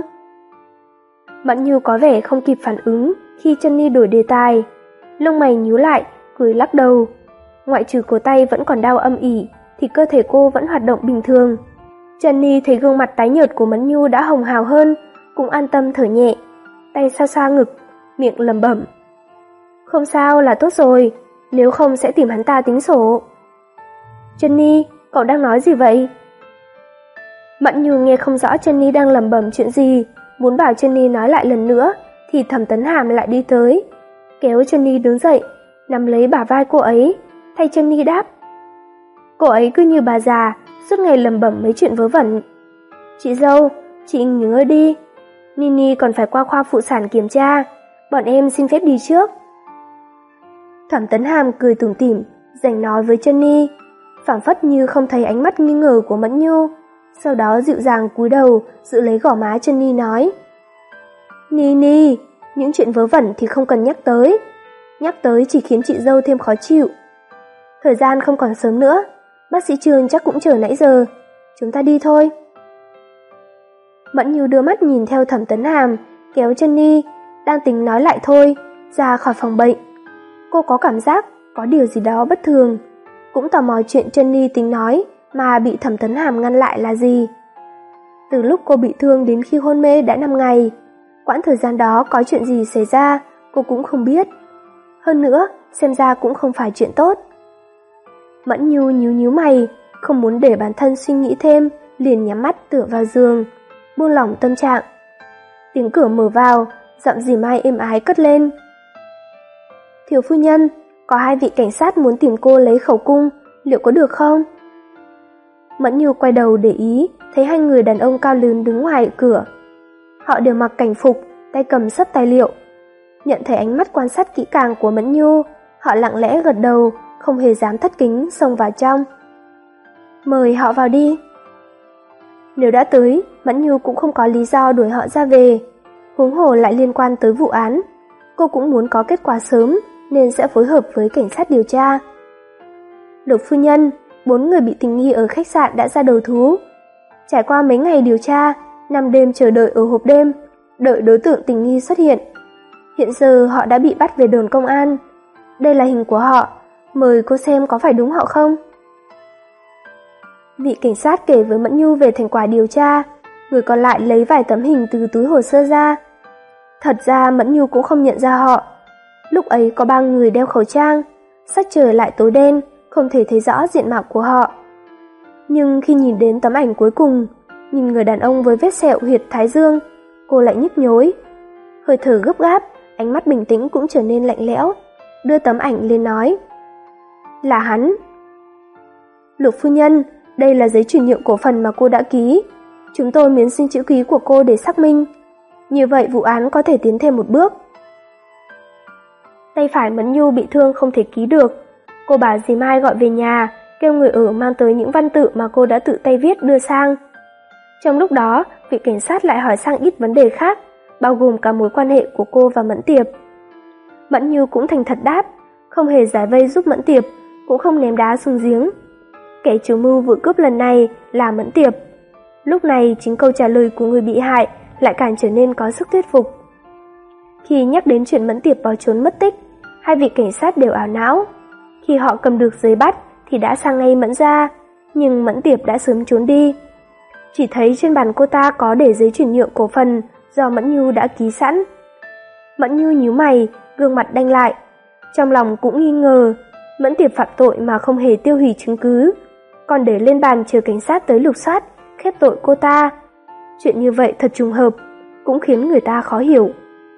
Mẫn Nhu có vẻ không kịp phản ứng khi Jenny đổi đề tài, lông mày nhíu lại, cười lắc đầu. Ngoại trừ cổ tay vẫn còn đau âm ỉ, thì cơ thể cô vẫn hoạt động bình thường. Jenny thấy gương mặt tái nhợt của Mẫn Nhu đã hồng hào hơn, cũng an tâm thở nhẹ, tay xoa xoa ngực, miệng lẩm bẩm. Không sao là tốt rồi, nếu không sẽ tìm hắn ta tính sổ. Jenny, cậu đang nói gì vậy? Mẫn Nhu nghe không rõ Jenny đang lẩm bẩm chuyện gì, muốn bảo Jenny nói lại lần nữa, thì Thẩm Tấn Hàm lại đi tới, kéo Jenny đứng dậy, nắm lấy bả vai cô ấy, thay Jenny đáp. Cô ấy cứ như bà già, suốt ngày lẩm bẩm mấy chuyện vớ vẩn. Chị dâu, chị nghỉ ngơi đi. Nini còn phải qua khoa phụ sản kiểm tra, bọn em xin phép đi trước. Thẩm Tấn Hàm cười tủm tỉm, giành nói với Jenny, phảng phất như không thấy ánh mắt nghi ngờ của Mẫn Nhu, sau đó dịu dàng cúi đầu giữ lấy gò má Jenny nói. Nini, những chuyện vớ vẩn thì không cần nhắc tới, nhắc tới chỉ khiến chị dâu thêm khó chịu. Thời gian không còn sớm nữa, bác sĩ Trương chắc cũng chờ nãy giờ, chúng ta đi thôi. Mẫn Nhu đưa mắt nhìn theo Thẩm Tấn Hàm, kéo Jenny, đang tính nói lại thôi, ra khỏi phòng bệnh. Cô có cảm giác có điều gì đó bất thường, cũng tò mò chuyện Jenny tính nói mà bị Thẩm Tấn Hàm ngăn lại là gì. Từ lúc cô bị thương đến khi hôn mê đã năm ngày, quãng thời gian đó có chuyện gì xảy ra cô cũng không biết. Hơn nữa, xem ra cũng không phải chuyện tốt. Mẫn Nhu nhíu nhíu mày, không muốn để bản thân suy nghĩ thêm, liền nhắm mắt tựa vào giường, buông lỏng tâm trạng. Tiếng cửa mở vào, giọng dì Mai êm ái cất lên. Thiếu phu nhân, có hai vị cảnh sát muốn tìm cô lấy khẩu cung, liệu có được không? Mẫn Nhu quay đầu để ý, thấy hai người đàn ông cao lớn đứng ngoài cửa. Họ đều mặc cảnh phục, tay cầm sấp tài liệu. Nhận thấy ánh mắt quan sát kỹ càng của Mẫn Nhu, họ lặng lẽ gật đầu, không hề dám thất kính xông vào trong. Mời họ vào đi. Nếu đã tới, Mẫn Nhu cũng không có lý do đuổi họ ra về. Huống hồ lại liên quan tới vụ án, cô cũng muốn có kết quả sớm nên sẽ phối hợp với cảnh sát điều tra. Lục phu nhân, bốn người bị tình nghi ở khách sạn đã ra đầu thú. Trải qua mấy ngày điều tra, năm đêm chờ đợi ở hộp đêm, đợi đối tượng tình nghi xuất hiện. Hiện giờ họ đã bị bắt về đồn công an. Đây là hình của họ, mời cô xem có phải đúng họ không? Vị cảnh sát kể với Mẫn Nhu về thành quả điều tra, người còn lại lấy vài tấm hình từ túi hồ sơ ra. Thật ra Mẫn Nhu cũng không nhận ra họ. Lúc ấy có ba người đeo khẩu trang, sắc trời lại tối đen, không thể thấy rõ diện mạo của họ. Nhưng khi nhìn đến tấm ảnh cuối cùng, nhìn người đàn ông với vết sẹo huyệt thái dương, cô lại nhức nhối. Hơi thở gấp gáp, ánh mắt bình tĩnh cũng trở nên lạnh lẽo, đưa tấm ảnh lên nói. Là hắn. Lục phu nhân, đây là giấy chuyển nhượng cổ phần mà cô đã ký. Chúng tôi muốn xin chữ ký của cô để xác minh. Như vậy vụ án có thể tiến thêm một bước. Tay phải Mẫn Nhu bị thương không thể ký được. Cô bảo dì Mai gọi về nhà, kêu người ở mang tới những văn tự mà cô đã tự tay viết đưa sang. Trong lúc đó, vị cảnh sát lại hỏi sang ít vấn đề khác, bao gồm cả mối quan hệ của cô và Mẫn Tiệp. Mẫn Nhu cũng thành thật đáp, không hề giải vây giúp Mẫn Tiệp, cũng không ném đá xuống giếng. Kẻ chủ mưu vụ cướp lần này là Mẫn Tiệp. Lúc này chính câu trả lời của người bị hại lại càng trở nên có sức thuyết phục. Khi nhắc đến chuyện Mẫn Tiệp bỏ trốn mất tích, hai vị cảnh sát đều ảo não. Khi họ cầm được giấy bắt thì đã sang ngay Mẫn gia, nhưng Mẫn Tiệp đã sớm trốn đi. Chỉ thấy trên bàn cô ta có để giấy chuyển nhượng cổ phần do Mẫn Nhu đã ký sẵn. Mẫn Nhu nhíu mày, gương mặt đanh lại. Trong lòng cũng nghi ngờ, Mẫn Tiệp phạm tội mà không hề tiêu hủy chứng cứ, còn để lên bàn chờ cảnh sát tới lục soát, khép tội cô ta. Chuyện như vậy thật trùng hợp, cũng khiến người ta khó hiểu.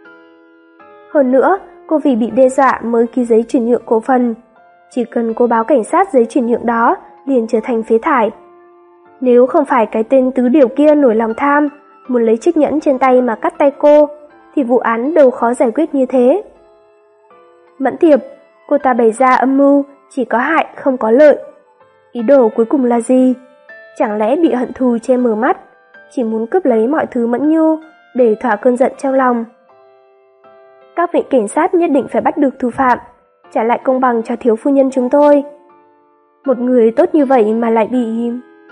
Hơn nữa, cô vì bị đe dọa mới ký giấy chuyển nhượng cổ phần. Chỉ cần cô báo cảnh sát giấy chuyển nhượng đó liền trở thành phế thải. Nếu không phải cái tên tứ điều kia nổi lòng tham, muốn lấy chiếc nhẫn trên tay mà cắt tay cô, thì vụ án đâu khó giải quyết như thế. Mẫn Tiệp, cô ta bày ra âm mưu chỉ có hại không có lợi. Ý đồ cuối cùng là gì? Chẳng lẽ bị hận thù che mờ mắt, chỉ muốn cướp lấy mọi thứ Mẫn Nhu để thỏa cơn giận trong lòng? Các vị cảnh sát nhất định phải bắt được thủ phạm, trả lại công bằng cho thiếu phu nhân chúng tôi. Một người tốt như vậy mà lại bị...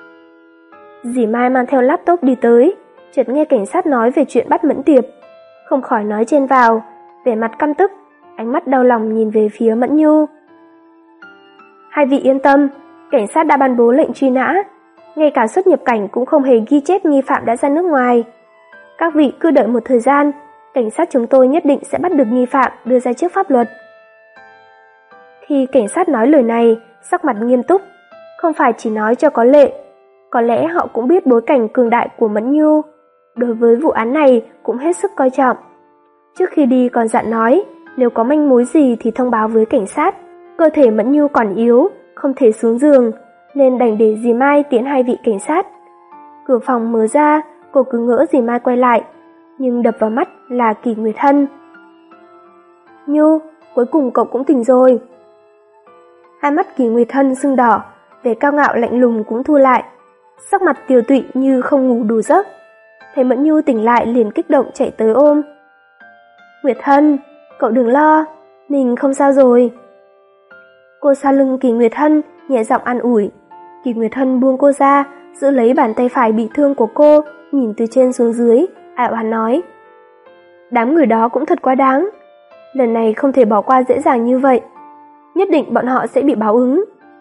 Dì Mai mang theo laptop đi tới, chợt nghe cảnh sát nói về chuyện bắt Mẫn Tiệp, không khỏi nói chen vào, vẻ mặt căm tức, ánh mắt đau lòng nhìn về phía Mẫn Nhu. Hai vị yên tâm, cảnh sát đã ban bố lệnh truy nã, ngay cả xuất nhập cảnh cũng không hề ghi chép nghi phạm đã ra nước ngoài. Các vị cứ đợi một thời gian, cảnh sát chúng tôi nhất định sẽ bắt được nghi phạm đưa ra trước pháp luật. Khi cảnh sát nói lời này, sắc mặt nghiêm túc, không phải chỉ nói cho có lệ. Có lẽ họ cũng biết bối cảnh cường đại của Mẫn Nhu, đối với vụ án này cũng hết sức coi trọng. Trước khi đi còn dặn nói, nếu có manh mối gì thì thông báo với cảnh sát. Cơ thể Mẫn Nhu còn yếu, không thể xuống giường, nên đành để dì Mai tiễn hai vị cảnh sát. Cửa phòng mở ra, cô cứ ngỡ dì Mai quay lại, nhưng đập vào mắt là Kỳ Nguyệt Hân. Nhu, cuối cùng cậu cũng tỉnh rồi. Hai mắt Kỳ Nguyệt Hân sưng đỏ, vẻ cao ngạo lạnh lùng cũng thu lại, sắc mặt tiều tụy như không ngủ đủ giấc. Thấy Mẫn Nhu tỉnh lại liền kích động chạy tới ôm. Nguyệt Hân, cậu đừng lo, mình không sao rồi. Cô sau lưng Kỳ Nguyệt Hân, nhẹ giọng an ủi. Kỳ Nguyệt Hân buông cô ra, giữ lấy bàn tay phải bị thương của cô, nhìn từ trên xuống dưới, ảo oán nói. Đám người đó cũng thật quá đáng, lần này không thể bỏ qua dễ dàng như vậy, nhất định bọn họ sẽ bị báo ứng.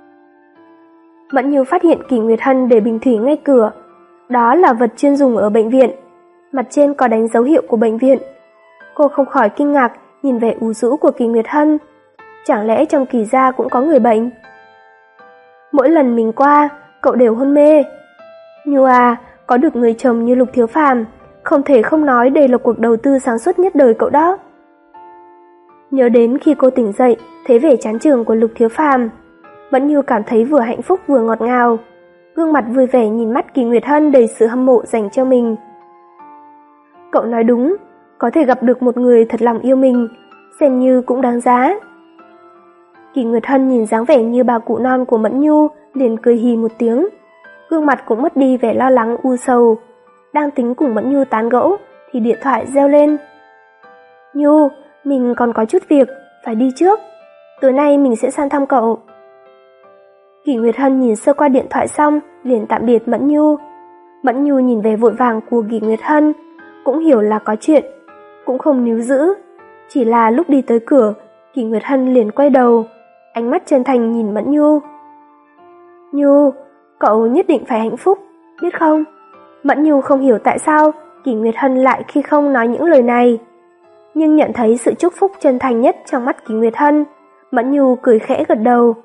Mẫn Nhu phát hiện Kỳ Nguyệt Hân để bình thủy ngay cửa, đó là vật chuyên dùng ở bệnh viện, mặt trên có đánh dấu hiệu của bệnh viện. Cô không khỏi kinh ngạc nhìn vẻ u rũ của Kỳ Nguyệt Hân, chẳng lẽ trong Kỳ gia cũng có người bệnh? Mỗi lần mình qua, cậu đều hôn mê. Nhu à, có được người chồng như Lục Thiếu Phàm, không thể không nói đây là cuộc đầu tư sáng suốt nhất đời cậu đó. Nhớ đến khi cô tỉnh dậy, thấy vẻ chán chường của Lục Thiếu Phàm, Mẫn Nhu cảm thấy vừa hạnh phúc vừa ngọt ngào, gương mặt vui vẻ nhìn mắt Kỳ Nguyệt Hân đầy sự hâm mộ dành cho mình. Cậu nói đúng, có thể gặp được một người thật lòng yêu mình, xem như cũng đáng giá. Kỳ Nguyệt Hân nhìn dáng vẻ như bà cụ non của Mẫn Nhu, liền cười hì một tiếng, gương mặt cũng mất đi vẻ lo lắng u sầu. Đang tính cùng Mẫn Nhu tán gẫu thì điện thoại reo lên. Nhu, mình còn có chút việc, phải đi trước. Tối nay mình sẽ sang thăm cậu. Kỳ Nguyệt Hân nhìn sơ qua điện thoại xong, liền tạm biệt Mẫn Nhu. Mẫn Nhu nhìn về vội vàng của Kỳ Nguyệt Hân, cũng hiểu là có chuyện, cũng không níu giữ. Chỉ là lúc đi tới cửa, Kỳ Nguyệt Hân liền quay đầu, ánh mắt chân thành nhìn Mẫn Nhu. Nhu, cậu nhất định phải hạnh phúc, biết không? Mẫn Nhu không hiểu tại sao Kỳ Nguyệt Hân lại khi không nói những lời này. Nhưng nhận thấy sự chúc phúc chân thành nhất trong mắt Kỳ Nguyệt Hân, Mẫn Nhu cười khẽ gật đầu.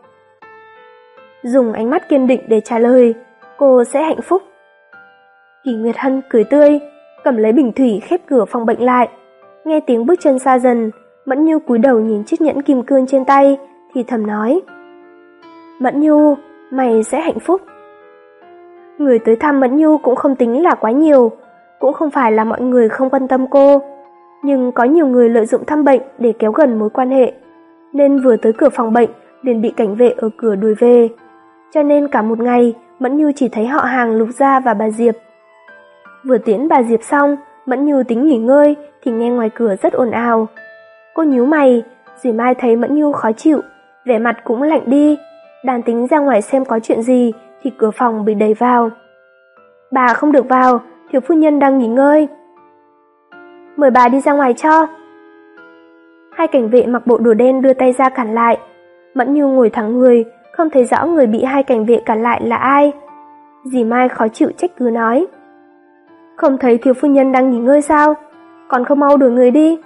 Dùng ánh mắt kiên định để trả lời, cô sẽ hạnh phúc. Kỳ Nguyệt Hân cười tươi, cầm lấy bình thủy khép cửa phòng bệnh lại. Nghe tiếng bước chân xa dần, Mẫn Nhu cúi đầu nhìn chiếc nhẫn kim cương trên tay, thì thầm nói. Mẫn Nhu, mày sẽ hạnh phúc. Người tới thăm Mẫn Nhu cũng không tính là quá nhiều, cũng không phải là mọi người không quan tâm cô. Nhưng có nhiều người lợi dụng thăm bệnh để kéo gần mối quan hệ, nên vừa tới cửa phòng bệnh liền bị cảnh vệ ở cửa đuổi về. Cho nên cả một ngày, Mẫn Nhu chỉ thấy họ hàng Lục Gia và bà Diệp. Vừa tiễn bà Diệp xong, Mẫn Nhu tính nghỉ ngơi thì nghe ngoài cửa rất ồn ào. Cô nhíu mày, Dì Mai thấy Mẫn Nhu khó chịu, vẻ mặt cũng lạnh đi, đang tính ra ngoài xem có chuyện gì thì cửa phòng bị đẩy vào. Bà không được vào, thiếu phu nhân đang nghỉ ngơi. Mời bà đi ra ngoài cho. Hai cảnh vệ mặc bộ đồ đen đưa tay ra cản lại. Mẫn Nhu ngồi thẳng người, không thấy rõ người bị hai cảnh vệ cản lại là ai. Dì Mai khó chịu trách cứ nói. Không thấy thiếu phu nhân đang nghỉ ngơi sao? Còn không mau đuổi người đi.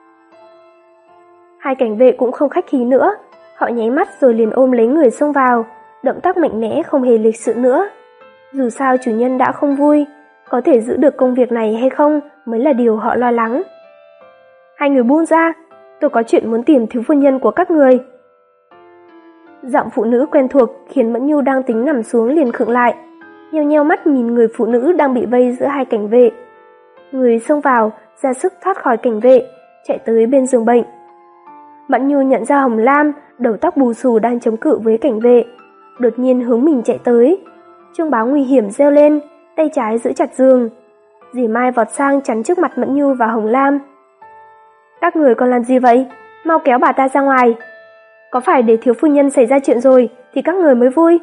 Hai cảnh vệ cũng không khách khí nữa, họ nháy mắt rồi liền ôm lấy người xông vào, động tác mạnh mẽ không hề lịch sự nữa. Dù sao chủ nhân đã không vui, có thể giữ được công việc này hay không mới là điều họ lo lắng. Hai người buông ra, tôi có chuyện muốn tìm thiếu phu nhân của các người. Giọng phụ nữ quen thuộc khiến Mẫn Nhu đang tính nằm xuống liền khựng lại, nheo nheo mắt nhìn người phụ nữ đang bị vây giữa hai cảnh vệ. Người xông vào, ra sức thoát khỏi cảnh vệ, chạy tới bên giường bệnh. Mẫn Nhu nhận ra Hồng Lam, đầu tóc bù xù đang chống cự với cảnh vệ, đột nhiên hướng mình chạy tới. Chuông báo nguy hiểm reo lên, tay trái giữ chặt giường. Dì Mai vọt sang chắn trước mặt Mẫn Nhu và Hồng Lam. Các người còn làm gì vậy? Mau kéo bà ta ra ngoài. Có phải để thiếu phu nhân xảy ra chuyện rồi thì các người mới vui?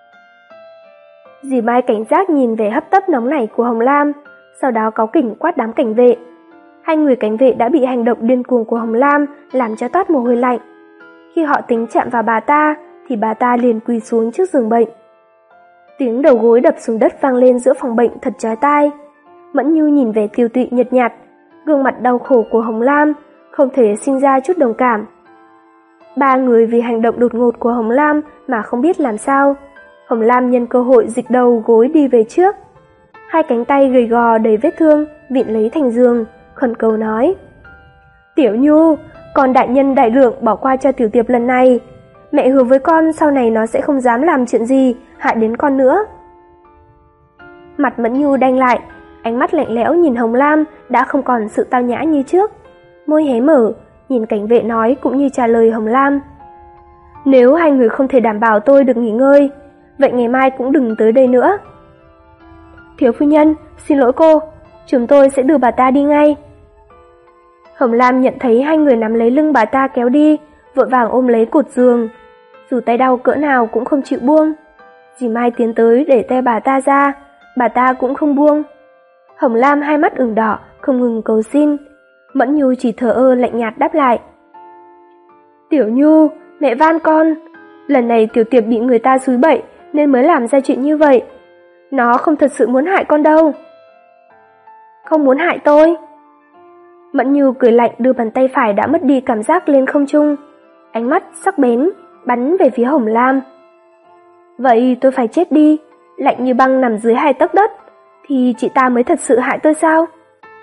Dì Mai cảnh giác nhìn về hấp tấp nóng nảy của Hồng Lam, sau đó cáu kỉnh quát đám cảnh vệ. Hai người cảnh vệ đã bị hành động điên cuồng của Hồng Lam làm cho toát mồ hôi lạnh. Khi họ tính chạm vào bà ta thì bà ta liền quỳ xuống trước giường bệnh. Tiếng đầu gối đập xuống đất vang lên giữa phòng bệnh thật chói tai. Mẫn Nhu nhìn về tiều tụy nhợt nhạt, gương mặt đau khổ của Hồng Lam, không thể sinh ra chút đồng cảm. Ba người vì hành động đột ngột của Hồng Lam mà không biết làm sao. Hồng Lam nhân cơ hội dịch đầu gối đi về trước. Hai cánh tay gầy gò đầy vết thương vịn lấy thành giường, khẩn cầu nói. Tiểu Nhu, con đại nhân đại lượng bỏ qua cho Tiểu Tiệp lần này. Mẹ hứa với con sau này nó sẽ không dám làm chuyện gì hại đến con nữa. Mặt Mẫn Nhu đanh lại, ánh mắt lạnh lẽo nhìn Hồng Lam đã không còn sự tao nhã như trước. Môi hé mở, nhìn cảnh vệ nói cũng như trả lời Hồng Lam. Nếu hai người không thể đảm bảo tôi được nghỉ ngơi, vậy ngày mai cũng đừng tới đây nữa. Thiếu phu nhân, xin lỗi cô, chúng tôi sẽ đưa bà ta đi ngay. Hồng Lam nhận thấy hai người nắm lấy lưng bà ta kéo đi, vội vàng ôm lấy cột giường. Dù tay đau cỡ nào cũng không chịu buông. Dì Mai tiến tới để tay bà ta ra, bà ta cũng không buông. Hồng Lam hai mắt ửng đỏ, không ngừng cầu xin. Mẫn Nhu chỉ thờ ơ lạnh nhạt đáp lại. Tiểu Nhu, mẹ van con. Lần này Tiểu Tiệp bị người ta xúi bậy nên mới làm ra chuyện như vậy. Nó không thật sự muốn hại con đâu. Không muốn hại tôi. Mẫn Nhu cười lạnh đưa bàn tay phải đã mất đi cảm giác lên không trung. Ánh mắt sắc bén, bắn về phía Hồng Lam. Vậy tôi phải chết đi, lạnh như băng nằm dưới hai tấc đất, thì chị ta mới thật sự hại tôi sao?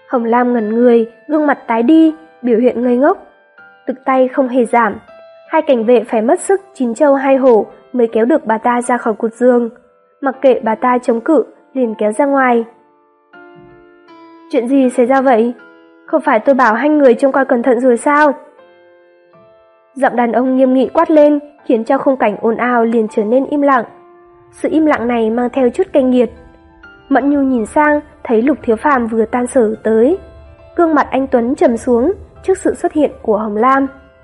Hồng Lam ngẩn người, gương mặt tái đi, biểu hiện ngây ngốc. Lực tay không hề giảm. Hai cảnh vệ phải mất sức chín trâu hai hổ mới kéo được bà ta ra khỏi cột giường. Mặc kệ bà ta chống cự, liền kéo ra ngoài. Chuyện gì xảy ra vậy? Không phải tôi bảo hai người trông coi cẩn thận rồi sao? Giọng đàn ông nghiêm nghị quát lên, khiến cho khung cảnh ồn ào liền trở nên im lặng. Sự im lặng này mang theo chút cay nghiệt. Mẫn Nhu nhìn sang, thấy Lục Thiếu Phàm vừa tan sở tới. Gương mặt anh Tuấn trầm xuống trước sự xuất hiện của Hồng Lam.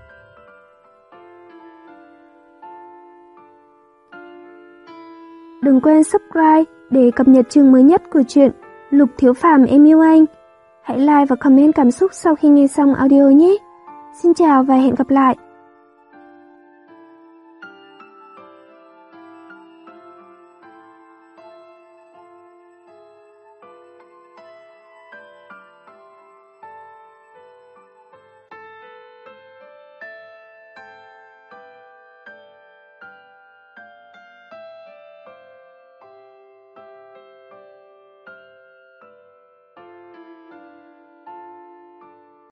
Đừng quên subscribe để cập nhật chương mới nhất của truyện Lục Thiếu Phàm Em Yêu Anh. Hãy like và comment cảm xúc sau khi nghe xong audio nhé. Xin chào và hẹn gặp lại.